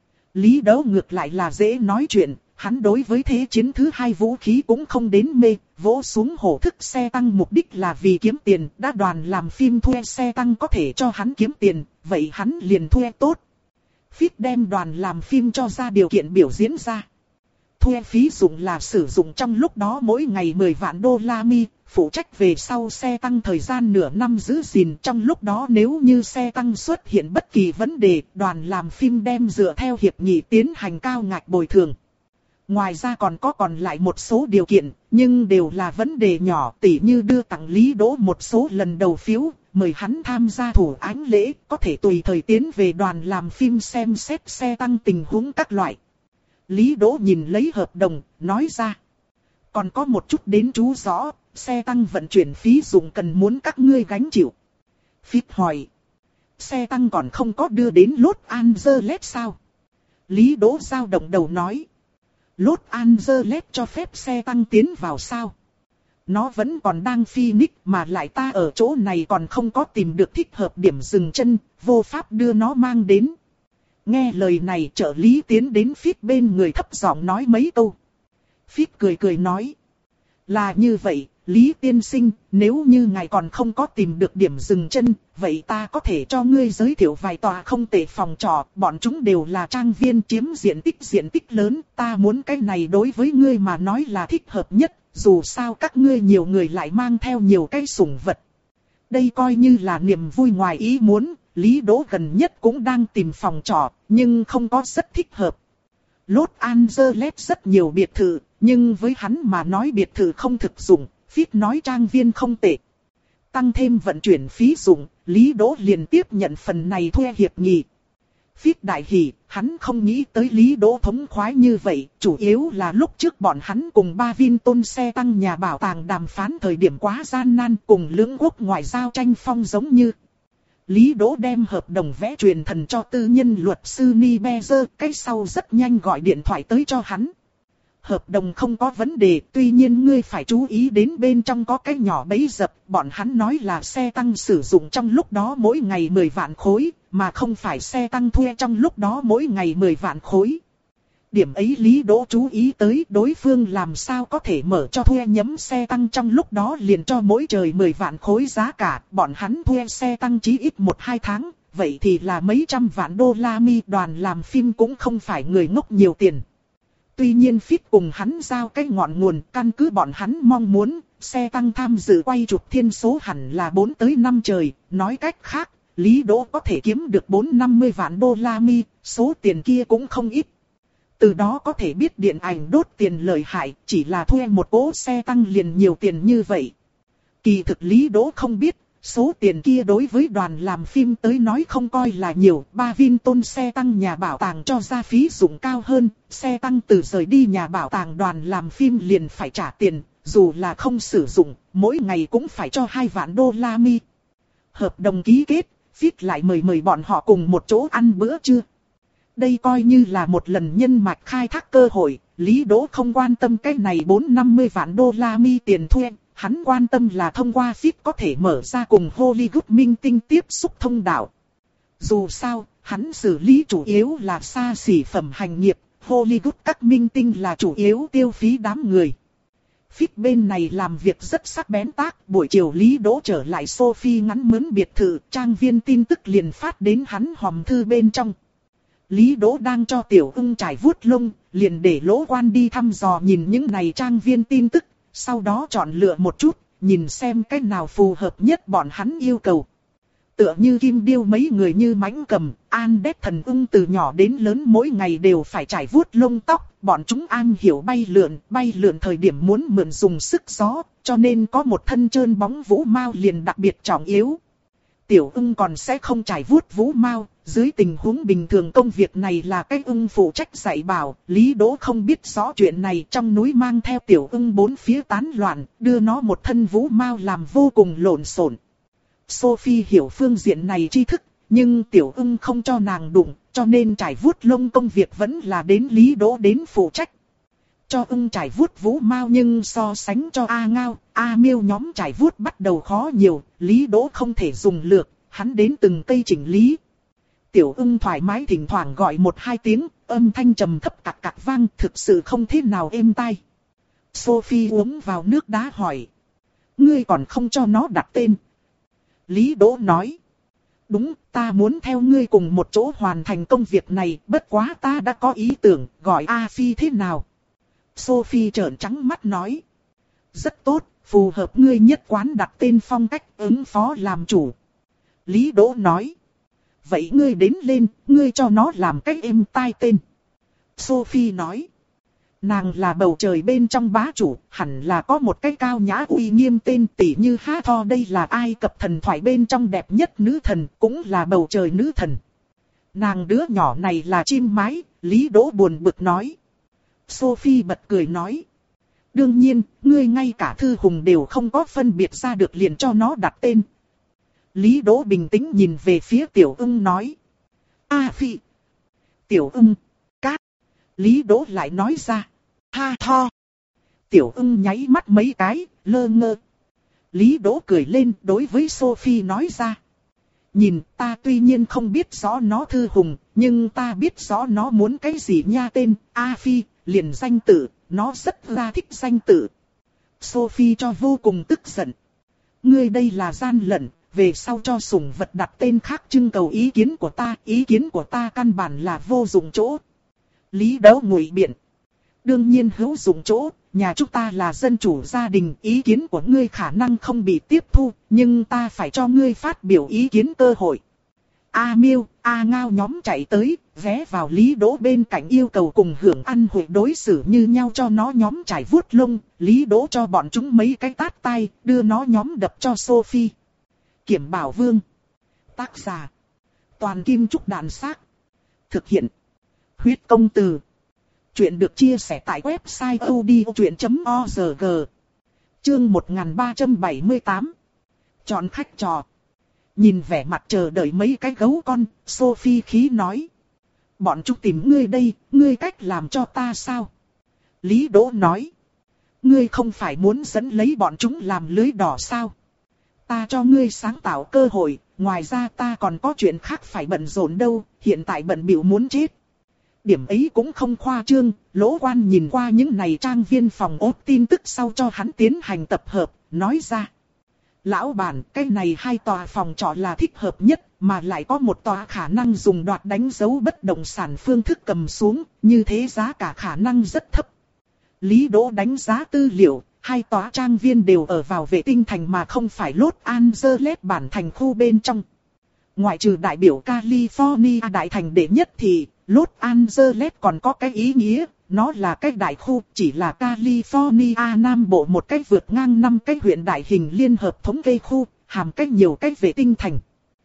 Lý Đỗ ngược lại là dễ nói chuyện, hắn đối với thế chiến thứ hai vũ khí cũng không đến mê, vỗ xuống hổ thức xe tăng mục đích là vì kiếm tiền, đã đoàn làm phim thuê xe tăng có thể cho hắn kiếm tiền, vậy hắn liền thuê tốt. Phít đem đoàn làm phim cho ra điều kiện biểu diễn ra. Thuê phí dụng là sử dụng trong lúc đó mỗi ngày mười vạn đô la Mi, phụ trách về sau xe tăng thời gian nửa năm giữ gìn, trong lúc đó nếu như xe tăng xuất hiện bất kỳ vấn đề, đoàn làm phim đem dựa theo hiệp nghị tiến hành cao ngạch bồi thường. Ngoài ra còn có còn lại một số điều kiện, nhưng đều là vấn đề nhỏ, tỉ như đưa tặng Lý Đỗ một số lần đầu phiếu, mời hắn tham gia thủ ánh lễ, có thể tùy thời tiến về đoàn làm phim xem xét xe tăng tình huống các loại. Lý Đỗ nhìn lấy hợp đồng, nói ra. Còn có một chút đến chú rõ, xe tăng vận chuyển phí dụng cần muốn các ngươi gánh chịu. Phít hỏi. Xe tăng còn không có đưa đến Los Angeles sao? Lý Đỗ dao động đầu nói. Los Angeles cho phép xe tăng tiến vào sao? Nó vẫn còn đang Phoenix mà lại ta ở chỗ này còn không có tìm được thích hợp điểm dừng chân, vô pháp đưa nó mang đến. Nghe lời này trợ lý tiến đến Phít bên người thấp giọng nói mấy câu. Phít cười cười nói. Là như vậy, Lý tiên sinh, nếu như ngài còn không có tìm được điểm dừng chân, vậy ta có thể cho ngươi giới thiệu vài tòa không tệ phòng trọ, bọn chúng đều là trang viên chiếm diện tích diện tích lớn, ta muốn cái này đối với ngươi mà nói là thích hợp nhất, dù sao các ngươi nhiều người lại mang theo nhiều cái sủng vật. Đây coi như là niềm vui ngoài ý muốn, Lý Đỗ gần nhất cũng đang tìm phòng trọ, nhưng không có rất thích hợp. Los Angeles rất nhiều biệt thự, nhưng với hắn mà nói biệt thự không thực dụng, Phít nói trang viên không tệ. Tăng thêm vận chuyển phí dụng, Lý Đỗ liền tiếp nhận phần này thuê hiệp nghị. Phít đại hỉ, hắn không nghĩ tới Lý Đỗ thống khoái như vậy, chủ yếu là lúc trước bọn hắn cùng Ba Vinton xe tăng nhà bảo tàng đàm phán thời điểm quá gian nan, cùng lưỡng quốc ngoại giao tranh phong giống như. Lý Đỗ đem hợp đồng vẽ truyền thần cho tư nhân luật sư Niebuhr, cái sau rất nhanh gọi điện thoại tới cho hắn. hợp đồng không có vấn đề, tuy nhiên ngươi phải chú ý đến bên trong có cái nhỏ bẫy dập, bọn hắn nói là xe tăng sử dụng trong lúc đó mỗi ngày mười vạn khối, mà không phải xe tăng thuê trong lúc đó mỗi ngày mười vạn khối. Điểm ấy Lý Đỗ chú ý tới, đối phương làm sao có thể mở cho thuê nhấm xe tăng trong lúc đó liền cho mỗi trời mười vạn khối giá cả, bọn hắn thuê xe tăng chí ít một hai tháng, vậy thì là mấy trăm vạn đô la mi, đoàn làm phim cũng không phải người ngốc nhiều tiền. Tuy nhiên Fit cùng hắn giao cái ngọn nguồn, căn cứ bọn hắn mong muốn, xe tăng tham dự quay chụp thiên số hẳn là bốn tới năm trời, nói cách khác, Lý Đỗ có thể kiếm được bốn năm mươi vạn đô la mi, số tiền kia cũng không ít. Từ đó có thể biết điện ảnh đốt tiền lợi hại, chỉ là thuê một cỗ xe tăng liền nhiều tiền như vậy. Kỳ thực Lý Đỗ không biết, số tiền kia đối với đoàn làm phim tới nói không coi là nhiều, ba viên tôn xe tăng nhà bảo tàng cho ra phí dụng cao hơn, xe tăng từ rời đi nhà bảo tàng đoàn làm phim liền phải trả tiền, dù là không sử dụng, mỗi ngày cũng phải cho hai vạn đô la mi. Hợp đồng ký kết, Fit lại mời mời bọn họ cùng một chỗ ăn bữa trưa. Đây coi như là một lần nhân mạch khai thác cơ hội, Lý Đỗ không quan tâm cái này bốn năm mươi vạn đô la mi tiền thuê, hắn quan tâm là thông qua Fit có thể mở ra cùng Hollywood minh tinh tiếp xúc thông đạo. Dù sao, hắn xử lý chủ yếu là xa xỉ phẩm hành nghiệp, Hollywood các minh tinh là chủ yếu tiêu phí đám người. Fit bên này làm việc rất sắc bén tác, buổi chiều Lý Đỗ trở lại Sophie ngắn mướn biệt thự, trang viên tin tức liền phát đến hắn hòm thư bên trong. Lý Đỗ đang cho Tiểu Ưng trải vuốt lông, liền để Lỗ Quan đi thăm dò nhìn những này trang viên tin tức, sau đó chọn lựa một chút, nhìn xem cái nào phù hợp nhất bọn hắn yêu cầu. Tựa như Kim Điêu mấy người như Mãnh Cầm, An Đét Thần Ưng từ nhỏ đến lớn mỗi ngày đều phải trải vuốt lông tóc, bọn chúng am hiểu bay lượn, bay lượn thời điểm muốn mượn dùng sức gió, cho nên có một thân trơn bóng vũ mao liền đặc biệt trọng yếu. Tiểu Ưng còn sẽ không trải vuốt vũ mao, dưới tình huống bình thường công việc này là cái Ưng phụ trách dạy bảo, Lý Đỗ không biết rõ chuyện này, trong núi mang theo Tiểu Ưng bốn phía tán loạn, đưa nó một thân vũ mao làm vô cùng lộn xộn. Sophie hiểu phương diện này tri thức, nhưng Tiểu Ưng không cho nàng đụng, cho nên trải vuốt lông công việc vẫn là đến Lý Đỗ đến phụ trách. Cho Ưng trải vuốt vũ mao nhưng so sánh cho A Ngao, A Miêu nhóm trải vuốt bắt đầu khó nhiều, Lý Đỗ không thể dùng lược, hắn đến từng cây chỉnh lý. Tiểu Ưng thoải mái thỉnh thoảng gọi một hai tiếng, âm thanh trầm thấp cạc cạc vang, thực sự không thế nào êm tai. Sophie uống vào nước đá hỏi. Ngươi còn không cho nó đặt tên. Lý Đỗ nói. Đúng, ta muốn theo ngươi cùng một chỗ hoàn thành công việc này, bất quá ta đã có ý tưởng, gọi A Phi thế nào? Sophie trợn trắng mắt nói. Rất tốt, phù hợp ngươi nhất quán đặt tên phong cách ứng phó làm chủ. Lý Đỗ nói. Vậy ngươi đến lên, ngươi cho nó làm cách êm tai tên. Sophie nói. Nàng là bầu trời bên trong bá chủ, hẳn là có một cái cao nhã uy nghiêm tên tỷ như Hathor, đây là Ai Cập thần thoại bên trong đẹp nhất nữ thần, cũng là bầu trời nữ thần. Nàng đứa nhỏ này là chim mái, Lý Đỗ buồn bực nói. Sophie bật cười nói. Đương nhiên, ngươi ngay cả Thư Hùng đều không có phân biệt ra được liền cho nó đặt tên. Lý Đỗ bình tĩnh nhìn về phía Tiểu Ưng nói. A Phi. Tiểu Ưng. Cát. Lý Đỗ lại nói ra. Ha tho. Tiểu Ưng nháy mắt mấy cái, lơ ngơ. Lý Đỗ cười lên đối với Sophie nói ra. Nhìn, ta tuy nhiên không biết rõ nó Thư Hùng, nhưng ta biết rõ nó muốn cái gì nha, tên, A Phi, liền danh tự, nó rất là thích danh tự. Sophie cho vô cùng tức giận. Ngươi đây là gian lận, về sau cho sủng vật đặt tên khác trưng cầu ý kiến của ta, ý kiến của ta căn bản là vô dụng chỗ. Lý Đỗ ngụy biện. Đương nhiên hữu dụng chỗ, nhà chúng ta là dân chủ gia đình, ý kiến của ngươi khả năng không bị tiếp thu, nhưng ta phải cho ngươi phát biểu ý kiến cơ hội. A Miêu, A Ngao nhóm chạy tới, ghé vào Lý Đỗ bên cạnh yêu cầu cùng hưởng ăn hội đối xử như nhau cho nó nhóm trải vuốt lông, Lý Đỗ cho bọn chúng mấy cái tát tay, đưa nó nhóm đập cho Sophie. Kiểm Bảo Vương. Tác giả. Toàn Kim Trúc Đàn Xác. Thực hiện. Huyết Công Từ. Chuyện được chia sẻ tại website odchuyện chấm org. Chương một nghìn ba trăm bảy mươi tám. Chọn khách trò. Nhìn vẻ mặt chờ đợi mấy cái gấu con, Sophie khí nói. Bọn chúng tìm ngươi đây, ngươi cách làm cho ta sao? Lý Đỗ nói. Ngươi không phải muốn dẫn lấy bọn chúng làm lưới đỏ sao? Ta cho ngươi sáng tạo cơ hội, ngoài ra ta còn có chuyện khác phải bận rộn đâu, hiện tại bận bịu muốn chết. Điểm ấy cũng không khoa trương, Lỗ Quan nhìn qua những này trang viên phòng ốt tin tức sau cho hắn tiến hành tập hợp, nói ra. Lão bản, cái này hai tòa phòng trọ là thích hợp nhất, mà lại có một tòa khả năng dùng đoạt đánh dấu bất động sản phương thức cầm xuống, như thế giá cả khả năng rất thấp. Lý Đỗ đánh giá tư liệu, hai tòa trang viên đều ở vào vệ tinh thành mà không phải Los Angeles bản thành khu bên trong. Ngoại trừ đại biểu California đại thành đệ nhất thì Los Angeles còn có cái ý nghĩa, nó là cái đại khu, chỉ là California Nam Bộ một cái vượt ngang năm cái huyện đại hình liên hợp thống kê khu, hàm cách nhiều cái vệ tinh thành.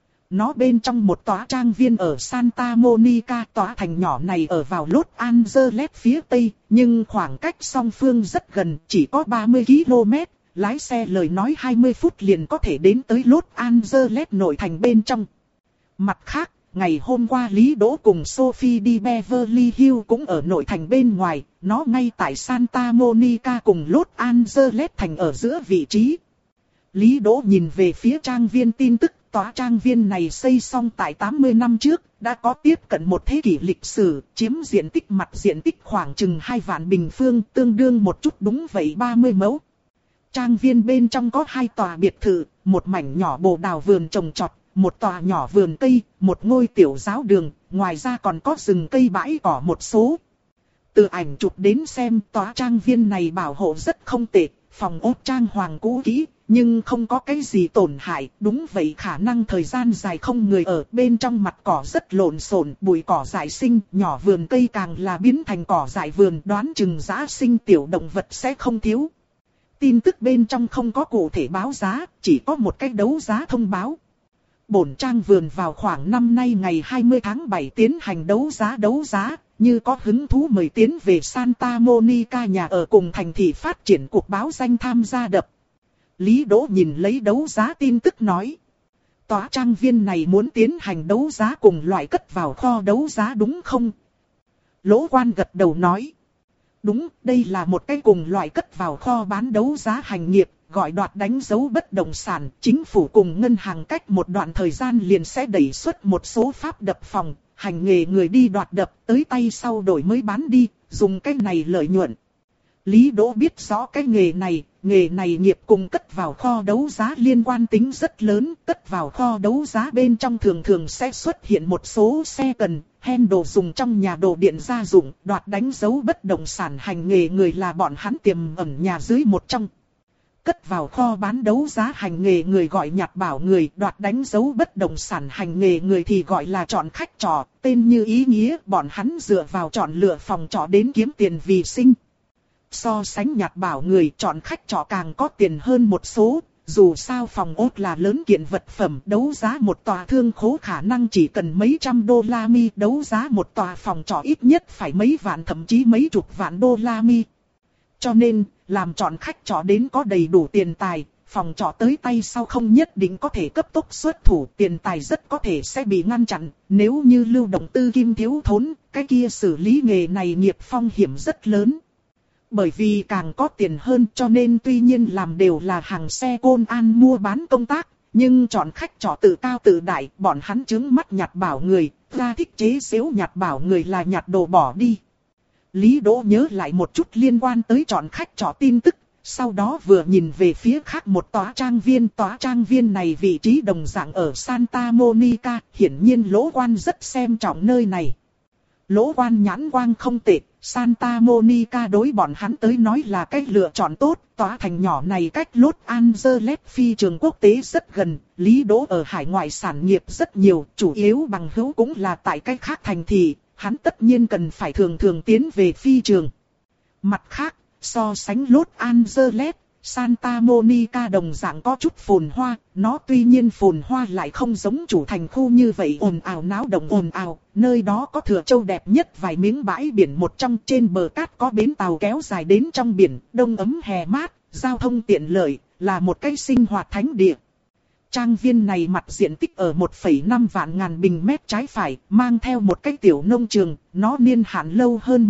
Nó bên trong một tòa trang viên ở Santa Monica, tòa thành nhỏ này ở vào Los Angeles phía Tây, nhưng khoảng cách song phương rất gần, chỉ có ba mươi ki lô mét, lái xe lời nói hai mươi phút liền có thể đến tới Los Angeles nội thành bên trong. Mặt khác, ngày hôm qua Lý Đỗ cùng Sophie đi Beverly Hills cũng ở nội thành bên ngoài, nó ngay tại Santa Monica cùng Los Angeles thành ở giữa vị trí. Lý Đỗ nhìn về phía trang viên tin tức, tòa trang viên này xây xong tại tám mươi năm trước, đã có tiếp cận một thế kỷ lịch sử, chiếm diện tích mặt diện tích khoảng chừng hai vạn bình phương, tương đương một chút đúng vậy ba mươi mẫu. Trang viên bên trong có hai tòa biệt thự, một mảnh nhỏ bồ đào vườn trồng trọt, một tòa nhỏ vườn cây, một ngôi tiểu giáo đường, ngoài ra còn có rừng cây bãi cỏ một số. Từ ảnh chụp đến xem tòa trang viên này bảo hộ rất không tệ, phòng ốt trang hoàng cũ kỹ, nhưng không có cái gì tổn hại, đúng vậy khả năng thời gian dài không người ở, bên trong mặt cỏ rất lộn xộn, bụi cỏ dại sinh, nhỏ vườn cây càng là biến thành cỏ dại vườn, đoán chừng giã sinh tiểu động vật sẽ không thiếu. Tin tức bên trong không có cụ thể báo giá, chỉ có một cái đấu giá thông báo. Bổn trang vườn vào khoảng năm nay ngày hai mươi tháng bảy tiến hành đấu giá đấu giá, như có hứng thú mời tiến về Santa Monica nhà ở cùng thành thị phát triển cuộc báo danh tham gia đập. Lý Đỗ nhìn lấy đấu giá tin tức nói. Tòa trang viên này muốn tiến hành đấu giá cùng loại cất vào kho đấu giá đúng không? Lỗ Quan gật đầu nói. Đúng, đây là một cái cùng loại cất vào kho bán đấu giá hành nghiệp, gọi đoạt đánh dấu bất động sản. Chính phủ cùng ngân hàng cách một đoạn thời gian liền sẽ đẩy xuất một số pháp đập phòng, hành nghề người đi đoạt đập tới tay sau đổi mới bán đi, dùng cái này lợi nhuận. Lý Đỗ biết rõ cái nghề này, nghề này nghiệp cùng cất vào kho đấu giá liên quan tính rất lớn, cất vào kho đấu giá bên trong thường thường sẽ xuất hiện một số xe cần, hen đồ dùng trong nhà đồ điện gia dụng, đoạt đánh dấu bất động sản hành nghề người là bọn hắn tiềm ẩn nhà dưới một trong. Cất vào kho bán đấu giá hành nghề người gọi nhặt bảo người, đoạt đánh dấu bất động sản hành nghề người thì gọi là chọn khách trọ, tên như ý nghĩa bọn hắn dựa vào chọn lựa phòng trọ đến kiếm tiền vì sinh. So sánh nhặt bảo người chọn khách trọ càng có tiền hơn một số, dù sao phòng ốt là lớn kiện vật phẩm, đấu giá một tòa thương khố khả năng chỉ cần mấy trăm đô la mi, đấu giá một tòa phòng trọ ít nhất phải mấy vạn thậm chí mấy chục vạn đô la mi. Cho nên, làm chọn khách trọ đến có đầy đủ tiền tài, phòng trọ tới tay sau không nhất định có thể cấp tốc xuất thủ, tiền tài rất có thể sẽ bị ngăn chặn, nếu như lưu động tư kim thiếu thốn, cái kia xử lý nghề này nghiệp phong hiểm rất lớn. Bởi vì càng có tiền hơn cho nên tuy nhiên làm đều là hàng xe côn an mua bán công tác, nhưng chọn khách trọ tự cao tự đại, bọn hắn trướng mắt nhặt bảo người, ra thích chế xếu nhặt bảo người là nhặt đồ bỏ đi. Lý Đỗ nhớ lại một chút liên quan tới chọn khách trọ tin tức, sau đó vừa nhìn về phía khác một tòa trang viên. Tòa trang viên này vị trí đồng dạng ở Santa Monica, hiển nhiên Lỗ Quan rất xem trọng nơi này. Lỗ Quan nhãn quang không tệ, Santa Monica đối bọn hắn tới nói là cách lựa chọn tốt, tòa thành nhỏ này cách Los Angeles phi trường quốc tế rất gần, Lý Đỗ ở hải ngoại sản nghiệp rất nhiều, chủ yếu bằng hữu cũng là tại cách khác thành thị, hắn tất nhiên cần phải thường thường tiến về phi trường. Mặt khác, so sánh Los Angeles, Santa Monica đồng dạng có chút phồn hoa, nó tuy nhiên phồn hoa lại không giống chủ thành khu như vậy ồn ào náo động ồn ào, nơi đó có Thừa Châu đẹp nhất vài miếng bãi biển một trong, trên bờ cát có bến tàu kéo dài đến trong biển, đông ấm hè mát, giao thông tiện lợi, là một cái sinh hoạt thánh địa. Trang viên này mặt diện tích ở một phẩy năm vạn ngàn bình mét trái phải, mang theo một cái tiểu nông trường, nó niên hạn lâu hơn một chút,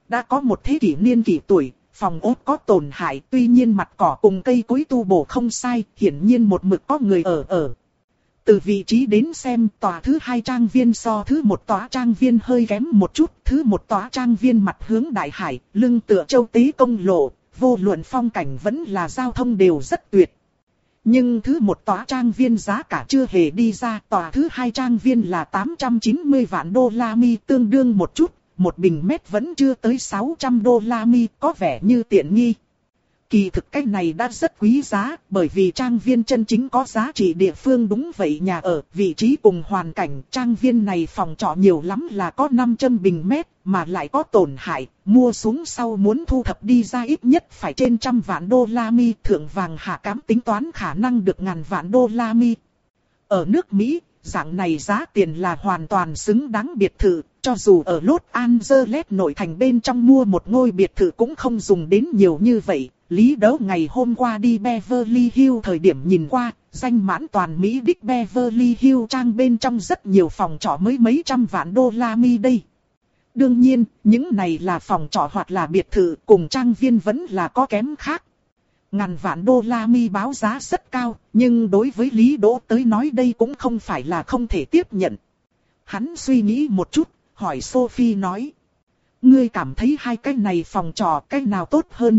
đã có một thế kỷ niên kỷ tuổi, phòng ốt có tổn hại, tuy nhiên mặt cỏ cùng cây cối tu bổ không sai, hiển nhiên một mực có người ở ở. Từ vị trí đến xem, tòa thứ hai trang viên so thứ một tòa trang viên hơi kém một chút, thứ một tòa trang viên mặt hướng đại hải, lưng tựa châu tế công lộ, vô luận phong cảnh vẫn là giao thông đều rất tuyệt. Nhưng thứ một tòa trang viên giá cả chưa hề đi ra, tòa thứ hai trang viên là tám trăm chín mươi vạn đô la mi, tương đương một chút, một bình mét vẫn chưa tới sáu trăm đô la mi, có vẻ như tiện nghi. Kỳ thực cái này đã rất quý giá, bởi vì trang viên chân chính có giá trị địa phương đúng vậy nhà ở, vị trí cùng hoàn cảnh, trang viên này phòng trọ nhiều lắm là có năm trăm bình mét, mà lại có tổn hại, mua xuống sau muốn thu thập đi ra ít nhất phải trên trăm vạn đô la mi, thượng vàng hạ cám tính toán khả năng được ngàn vạn đô la mi. Ở nước Mỹ, dạng này giá tiền là hoàn toàn xứng đáng biệt thự, cho dù ở Los Angeles nội thành bên trong mua một ngôi biệt thự cũng không dùng đến nhiều như vậy. Lý Đấu ngày hôm qua đi Beverly Hills thời điểm nhìn qua, danh mãn toàn Mỹ đích Beverly Hills trang bên trong rất nhiều phòng trọ mới mấy trăm vạn đô la mi đây. Đương nhiên, những này là phòng trọ hoặc là biệt thự, cùng trang viên vẫn là có kém khác. Ngàn vạn đô la mi báo giá rất cao, nhưng đối với Lý Đỗ tới nói đây cũng không phải là không thể tiếp nhận. Hắn suy nghĩ một chút, hỏi Sophie nói. Ngươi cảm thấy hai cái này phòng trọ cái nào tốt hơn?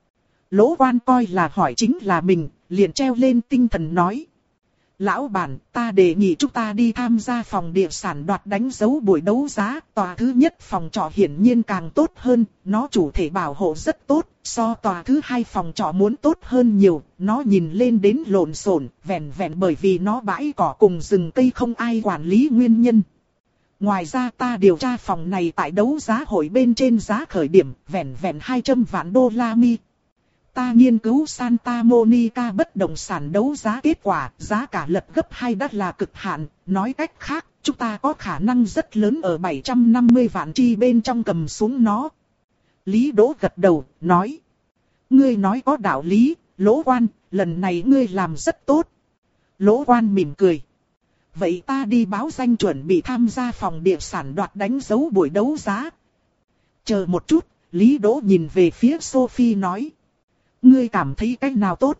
Lỗ Quan coi là hỏi chính là mình, liền treo lên tinh thần nói. Lão bản, ta đề nghị chúng ta đi tham gia phòng địa sản đoạt đánh dấu buổi đấu giá. Tòa thứ nhất phòng trọ hiển nhiên càng tốt hơn, nó chủ thể bảo hộ rất tốt, so tòa thứ hai phòng trọ muốn tốt hơn nhiều. Nó nhìn lên đến lộn xộn, vẹn vẹn bởi vì nó bãi cỏ cùng rừng cây không ai quản lý nguyên nhân. Ngoài ra ta điều tra phòng này tại đấu giá hội bên trên giá khởi điểm, vẹn vẹn hai trăm vạn đô la mi. Ta nghiên cứu Santa Monica bất động sản đấu giá kết quả, giá cả lật gấp hai đã là cực hạn, nói cách khác, chúng ta có khả năng rất lớn ở bảy trăm năm mươi vạn chi bên trong cầm xuống nó. Lý Đỗ gật đầu, nói. Ngươi nói có đạo lý, Lỗ Quan, lần này ngươi làm rất tốt. Lỗ Quan mỉm cười. Vậy ta đi báo danh chuẩn bị tham gia phòng địa sản đoạt đánh dấu buổi đấu giá. Chờ một chút, Lý Đỗ nhìn về phía Sophie nói. Ngươi cảm thấy cách nào tốt?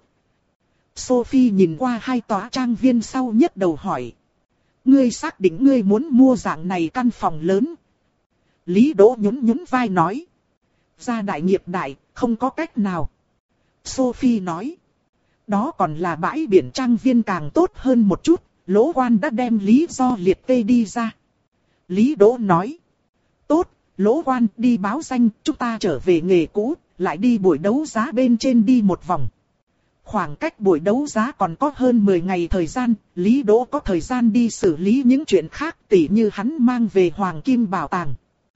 Sophie nhìn qua hai tòa trang viên sau nhất đầu hỏi. Ngươi xác định ngươi muốn mua dạng này căn phòng lớn? Lý Đỗ nhún nhún vai nói. Gia đại nghiệp đại, không có cách nào. Sophie nói. Đó còn là bãi biển trang viên càng tốt hơn một chút. Lỗ Quan đã đem lý do liệt kê đi ra. Lý Đỗ nói. Tốt, Lỗ Quan đi báo danh, chúng ta trở về nghề cũ, lại đi buổi đấu giá bên trên đi một vòng. Khoảng cách buổi đấu giá còn có hơn mười ngày thời gian, Lý Đỗ có thời gian đi xử lý những chuyện khác, tỉ như hắn mang về Hoàng Kim Bảo tàng.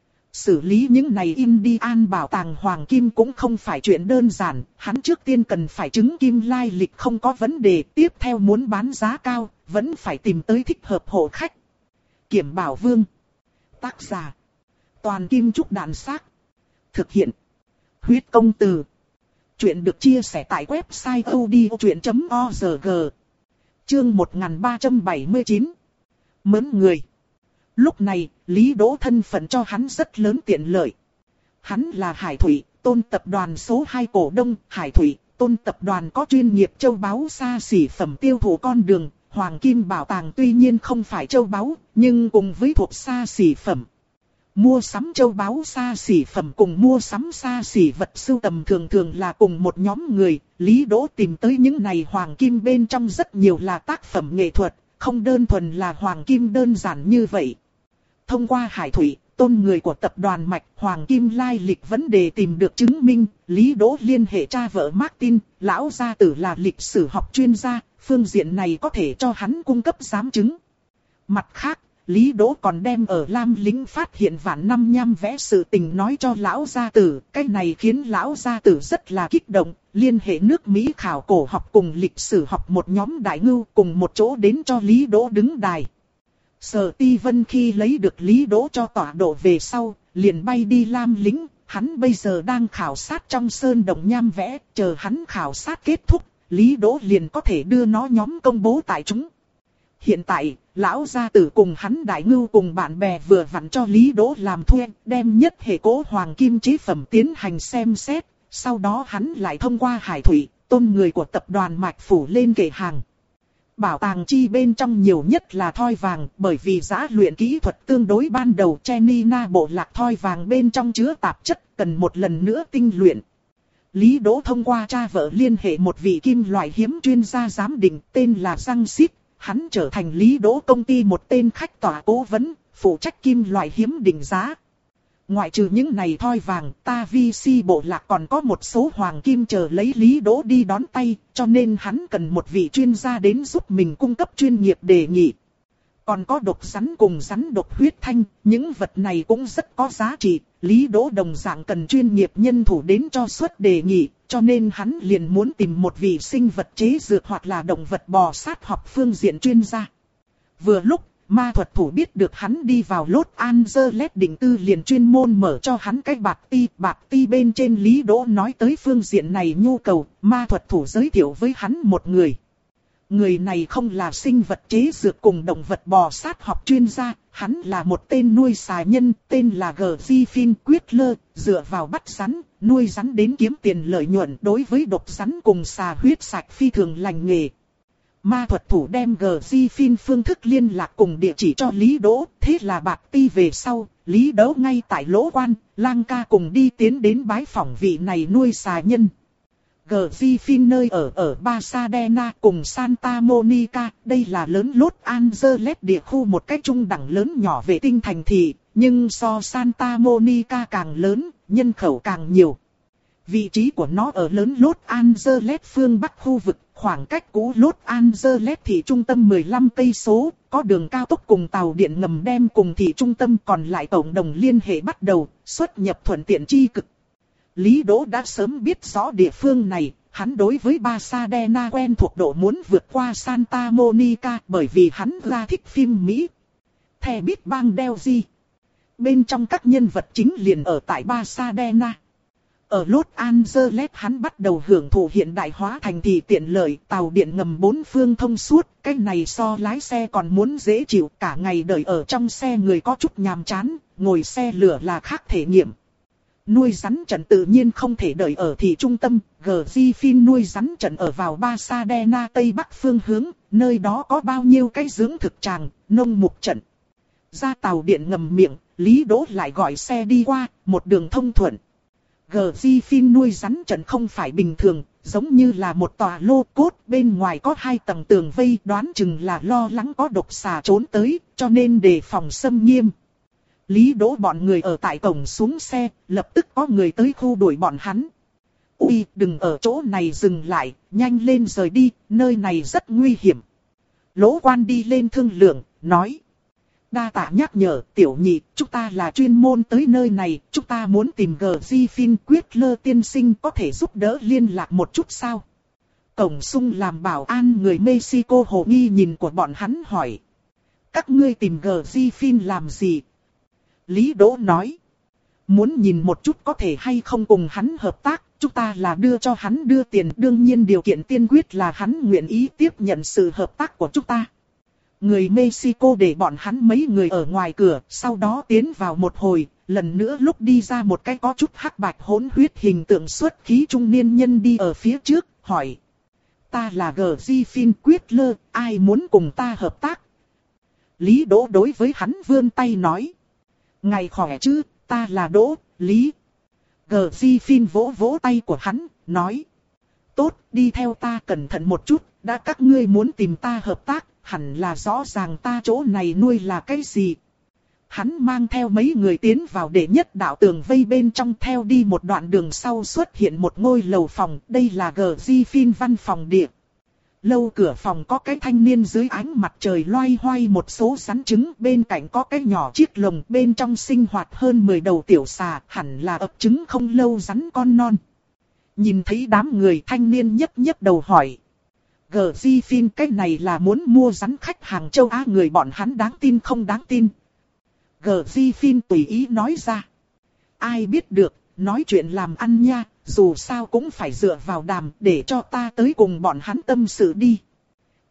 Xử lý những này Indian Bảo tàng Hoàng Kim cũng không phải chuyện đơn giản, hắn trước tiên cần phải chứng kim lai lịch không có vấn đề, tiếp theo muốn bán giá cao, vẫn phải tìm tới thích hợp hộ khách. Kiểm Bảo Vương. Tác giả. Toàn Kim Trúc Đạn Xác. Thực hiện. Huyết Công Từ. Chuyện được chia sẻ tại website odchuyện chấm org. Chương một nghìn ba trăm bảy mươi chín. Mớn người. Lúc này, Lý Đỗ thân phận cho hắn rất lớn tiện lợi. Hắn là Hải Thủy, Tôn tập đoàn số hai cổ đông. Hải Thủy, Tôn tập đoàn có chuyên nghiệp châu báu xa xỉ phẩm tiêu thụ con đường. Hoàng Kim Bảo tàng tuy nhiên không phải châu báu, nhưng cùng với thuộc xa xỉ phẩm. Mua sắm châu báu xa xỉ phẩm cùng mua sắm xa xỉ vật sưu tầm thường thường là cùng một nhóm người. Lý Đỗ tìm tới những này hoàng kim bên trong rất nhiều là tác phẩm nghệ thuật, không đơn thuần là hoàng kim đơn giản như vậy. Thông qua Hải Thủy, Tôn người của tập đoàn Mạch, hoàng kim lai lịch vấn đề tìm được chứng minh. Lý Đỗ liên hệ cha vợ Martin, lão gia tử là lịch sử học chuyên gia, phương diện này có thể cho hắn cung cấp giám chứng. Mặt khác, Lý Đỗ còn đem ở Lam Lĩnh phát hiện vạn năm nham vẽ sự tình nói cho lão gia tử, cái này khiến lão gia tử rất là kích động, liên hệ nước Mỹ khảo cổ học cùng lịch sử học một nhóm đại ngưu cùng một chỗ đến cho Lý Đỗ đứng đài. Sở Ti Vân khi lấy được Lý Đỗ cho tọa độ về sau, liền bay đi Lam Lĩnh, hắn bây giờ đang khảo sát trong sơn động nham vẽ, chờ hắn khảo sát kết thúc, Lý Đỗ liền có thể đưa nó nhóm công bố tại chúng. Hiện tại, lão gia tử cùng hắn đại ngưu cùng bạn bè vừa vặn cho Lý Đỗ làm thuê, đem nhất hệ cố hoàng kim chế phẩm tiến hành xem xét, sau đó hắn lại thông qua hải thủy, tôn người của tập đoàn Mạch Phủ lên kệ hàng. Bảo tàng chi bên trong nhiều nhất là thoi vàng, bởi vì giá luyện kỹ thuật tương đối ban đầu Chenina bộ lạc thoi vàng bên trong chứa tạp chất, cần một lần nữa tinh luyện. Lý Đỗ thông qua cha vợ liên hệ một vị kim loại hiếm chuyên gia giám định tên là Giang Xít, hắn trở thành Lý Đỗ công ty một tên khách tòa cố vấn, phụ trách kim loại hiếm định giá. Ngoại trừ những này thoi vàng, ta vi si bộ lạc còn có một số hoàng kim chờ lấy Lý Đỗ đi đón tay, cho nên hắn cần một vị chuyên gia đến giúp mình cung cấp chuyên nghiệp đề nghị. Còn có độc rắn cùng rắn độc huyết thanh, những vật này cũng rất có giá trị, Lý Đỗ đồng dạng cần chuyên nghiệp nhân thủ đến cho suất đề nghị, cho nên hắn liền muốn tìm một vị sinh vật chế dược hoặc là động vật bò sát học phương diện chuyên gia. Vừa lúc, ma thuật thủ biết được hắn đi vào Los Angeles định tư liền chuyên môn mở cho hắn cái bạc ti. Bạc ti bên trên Lý Đỗ nói tới phương diện này nhu cầu, ma thuật thủ giới thiệu với hắn một người. Người này không là sinh vật chế dược cùng động vật bò sát học chuyên gia, hắn là một tên nuôi xà nhân, tên là Griffin Quittler, dựa vào bắt rắn, nuôi rắn đến kiếm tiền lợi nhuận đối với độc rắn cùng xà huyết sạch phi thường lành nghề. Ma thuật thủ đem Griffin phương thức liên lạc cùng địa chỉ cho Lý Đỗ, thế là bạc ti về sau, Lý Đỗ ngay tại lỗ quan, lang ca cùng đi tiến đến bái phỏng vị này nuôi xà nhân. Griffin nơi ở ở Pasadena cùng Santa Monica, đây là lớn Los Angeles địa khu một cách trung đẳng lớn nhỏ vệ tinh thành thị, nhưng so Santa Monica càng lớn, nhân khẩu càng nhiều. Vị trí của nó ở lớn Los Angeles phương Bắc khu vực, khoảng cách cũ Los Angeles thị trung tâm mười lăm cây số, có đường cao tốc cùng tàu điện ngầm đem cùng thị trung tâm còn lại cộng đồng liên hệ bắt đầu, xuất nhập thuận tiện chi cực. Lý Đỗ đã sớm biết rõ địa phương này, hắn đối với Pasadena quen thuộc độ muốn vượt qua Santa Monica bởi vì hắn ra thích phim Mỹ. The Big Bang Theory. Bên trong các nhân vật chính liền ở tại Pasadena. Ở Los Angeles hắn bắt đầu hưởng thụ hiện đại hóa thành thị tiện lợi, tàu điện ngầm bốn phương thông suốt, cái này so lái xe còn muốn dễ chịu, cả ngày đợi ở trong xe người có chút nhàm chán, ngồi xe lửa là khác thể nghiệm. Nuôi rắn trận tự nhiên không thể đợi ở thị trung tâm, Griffin nuôi rắn trận ở vào Pasadena tây bắc phương hướng, nơi đó có bao nhiêu cái dưỡng thực tràng, nông mục trận. Ra tàu điện ngầm miệng, Lý Đỗ lại gọi xe đi qua, một đường thông thuận. Griffin nuôi rắn trận không phải bình thường, giống như là một tòa lô cốt, bên ngoài có hai tầng tường vây, đoán chừng là lo lắng có độc xà trốn tới, cho nên đề phòng xâm nghiêm. Lý Đỗ bọn người ở tại cổng xuống xe, lập tức có người tới khu đuổi bọn hắn. Ui, đừng ở chỗ này dừng lại, nhanh lên rời đi, nơi này rất nguy hiểm. Lỗ quan đi lên thương lượng, nói. Đa tạ nhắc nhở, tiểu nhị, chúng ta là chuyên môn tới nơi này, chúng ta muốn tìm Griffin Quittler tiên sinh có thể giúp đỡ liên lạc một chút sao? Cổng sung làm bảo an người Mexico hồ nghi nhìn của bọn hắn hỏi. Các ngươi tìm Griffin làm gì? Lý Đỗ nói. Muốn nhìn một chút có thể hay không cùng hắn hợp tác, chúng ta là đưa cho hắn đưa tiền, đương nhiên điều kiện tiên quyết là hắn nguyện ý tiếp nhận sự hợp tác của chúng ta. Người Mexico để bọn hắn mấy người ở ngoài cửa, sau đó tiến vào một hồi, lần nữa lúc đi ra một cái có chút hắc bạch hỗn huyết hình tượng xuất khí trung niên nhân đi ở phía trước, hỏi. Ta là Griffin Quittler, ai muốn cùng ta hợp tác? Lý Đỗ đối với hắn vươn tay nói. Ngài khỏe chứ, ta là Đỗ, Lý. Griffin vỗ vỗ tay của hắn, nói. Tốt, đi theo ta cẩn thận một chút, đã các ngươi muốn tìm ta hợp tác, hẳn là rõ ràng ta chỗ này nuôi là cái gì. Hắn mang theo mấy người tiến vào đệ nhất đạo tường vây bên trong, theo đi một đoạn đường sau xuất hiện một ngôi lầu phòng, đây là Griffin văn phòng địa. Lâu cửa phòng có cái thanh niên dưới ánh mặt trời loay hoay một số rắn trứng, bên cạnh có cái nhỏ chiếc lồng, bên trong sinh hoạt hơn mười đầu tiểu xà, hẳn là ấp trứng không lâu rắn con non. Nhìn thấy đám người, thanh niên nhấc nhấc đầu hỏi. Griffin cái này là muốn mua rắn khách hàng châu Á, người bọn hắn đáng tin không đáng tin? Griffin tùy ý nói ra. Ai biết được, nói chuyện làm ăn nha, dù sao cũng phải dựa vào đàm, để cho ta tới cùng bọn hắn tâm sự đi.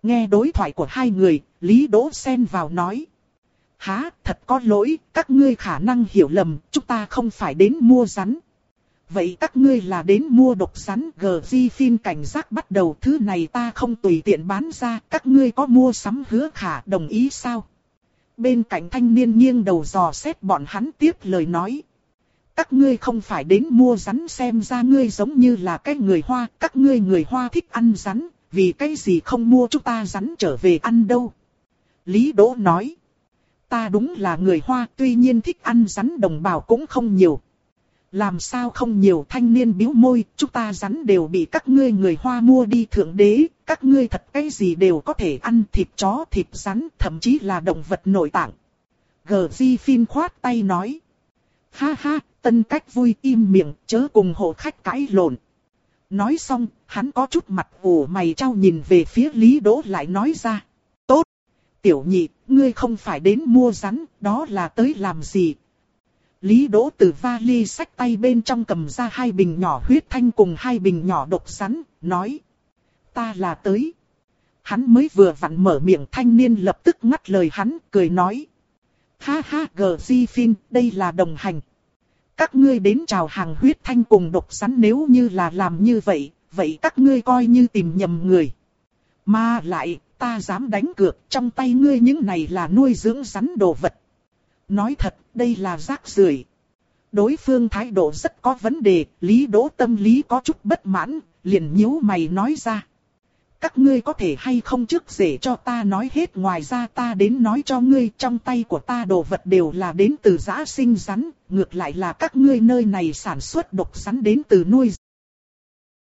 Nghe đối thoại của hai người, Lý Đỗ xen vào nói. Há, thật có lỗi, các ngươi khả năng hiểu lầm, chúng ta không phải đến mua rắn. Vậy các ngươi là đến mua độc rắn. Gờ Di Phin cảnh giác bắt đầu, thứ này ta không tùy tiện bán ra, các ngươi có mua sắm hứa khả đồng ý sao? Bên cạnh thanh niên nghiêng đầu dò xét bọn hắn tiếp lời nói. Các ngươi không phải đến mua rắn, xem ra ngươi giống như là cái người Hoa, các ngươi người Hoa thích ăn rắn, vì cái gì không mua chúng ta rắn trở về ăn đâu? Lý Đỗ nói. Ta đúng là người Hoa, tuy nhiên thích ăn rắn đồng bào cũng không nhiều. Làm sao không nhiều? Thanh niên bĩu môi, chúng ta rắn đều bị các ngươi người Hoa mua đi thượng đế, các ngươi thật cái gì đều có thể ăn, thịt chó, thịt rắn, thậm chí là động vật nội tạng. Gờ Di Phin khoát tay nói. Ha ha, Tân Cách vui, im miệng, chớ cùng hộ khách cãi lộn. Nói xong, hắn có chút mặt ủ mày trao nhìn về phía Lý Đỗ lại nói ra. Tốt, tiểu nhị, ngươi không phải đến mua rắn, đó là tới làm gì? Lý Đỗ từ vali xách tay bên trong cầm ra hai bình nhỏ huyết thanh cùng hai bình nhỏ độc rắn, nói. Ta là tới. Hắn mới vừa vặn mở miệng, thanh niên lập tức ngắt lời hắn, cười nói. Ha ha, Gờ Di Phin, đây là đồng hành. Các ngươi đến chào hàng huyết thanh cùng độc rắn, nếu như là làm như vậy, vậy các ngươi coi như tìm nhầm người. Mà lại, ta dám đánh cược, trong tay ngươi những này là nuôi dưỡng rắn đồ vật. Nói thật, đây là rác rưởi. Đối phương thái độ rất có vấn đề, Lý Đỗ tâm lý có chút bất mãn, liền nhíu mày nói ra. Các ngươi có thể hay không trước để cho ta nói hết, ngoài ra ta đến nói cho ngươi, trong tay của ta đồ vật đều là đến từ giã sinh rắn, ngược lại là các ngươi nơi này sản xuất độc rắn đến từ nuôi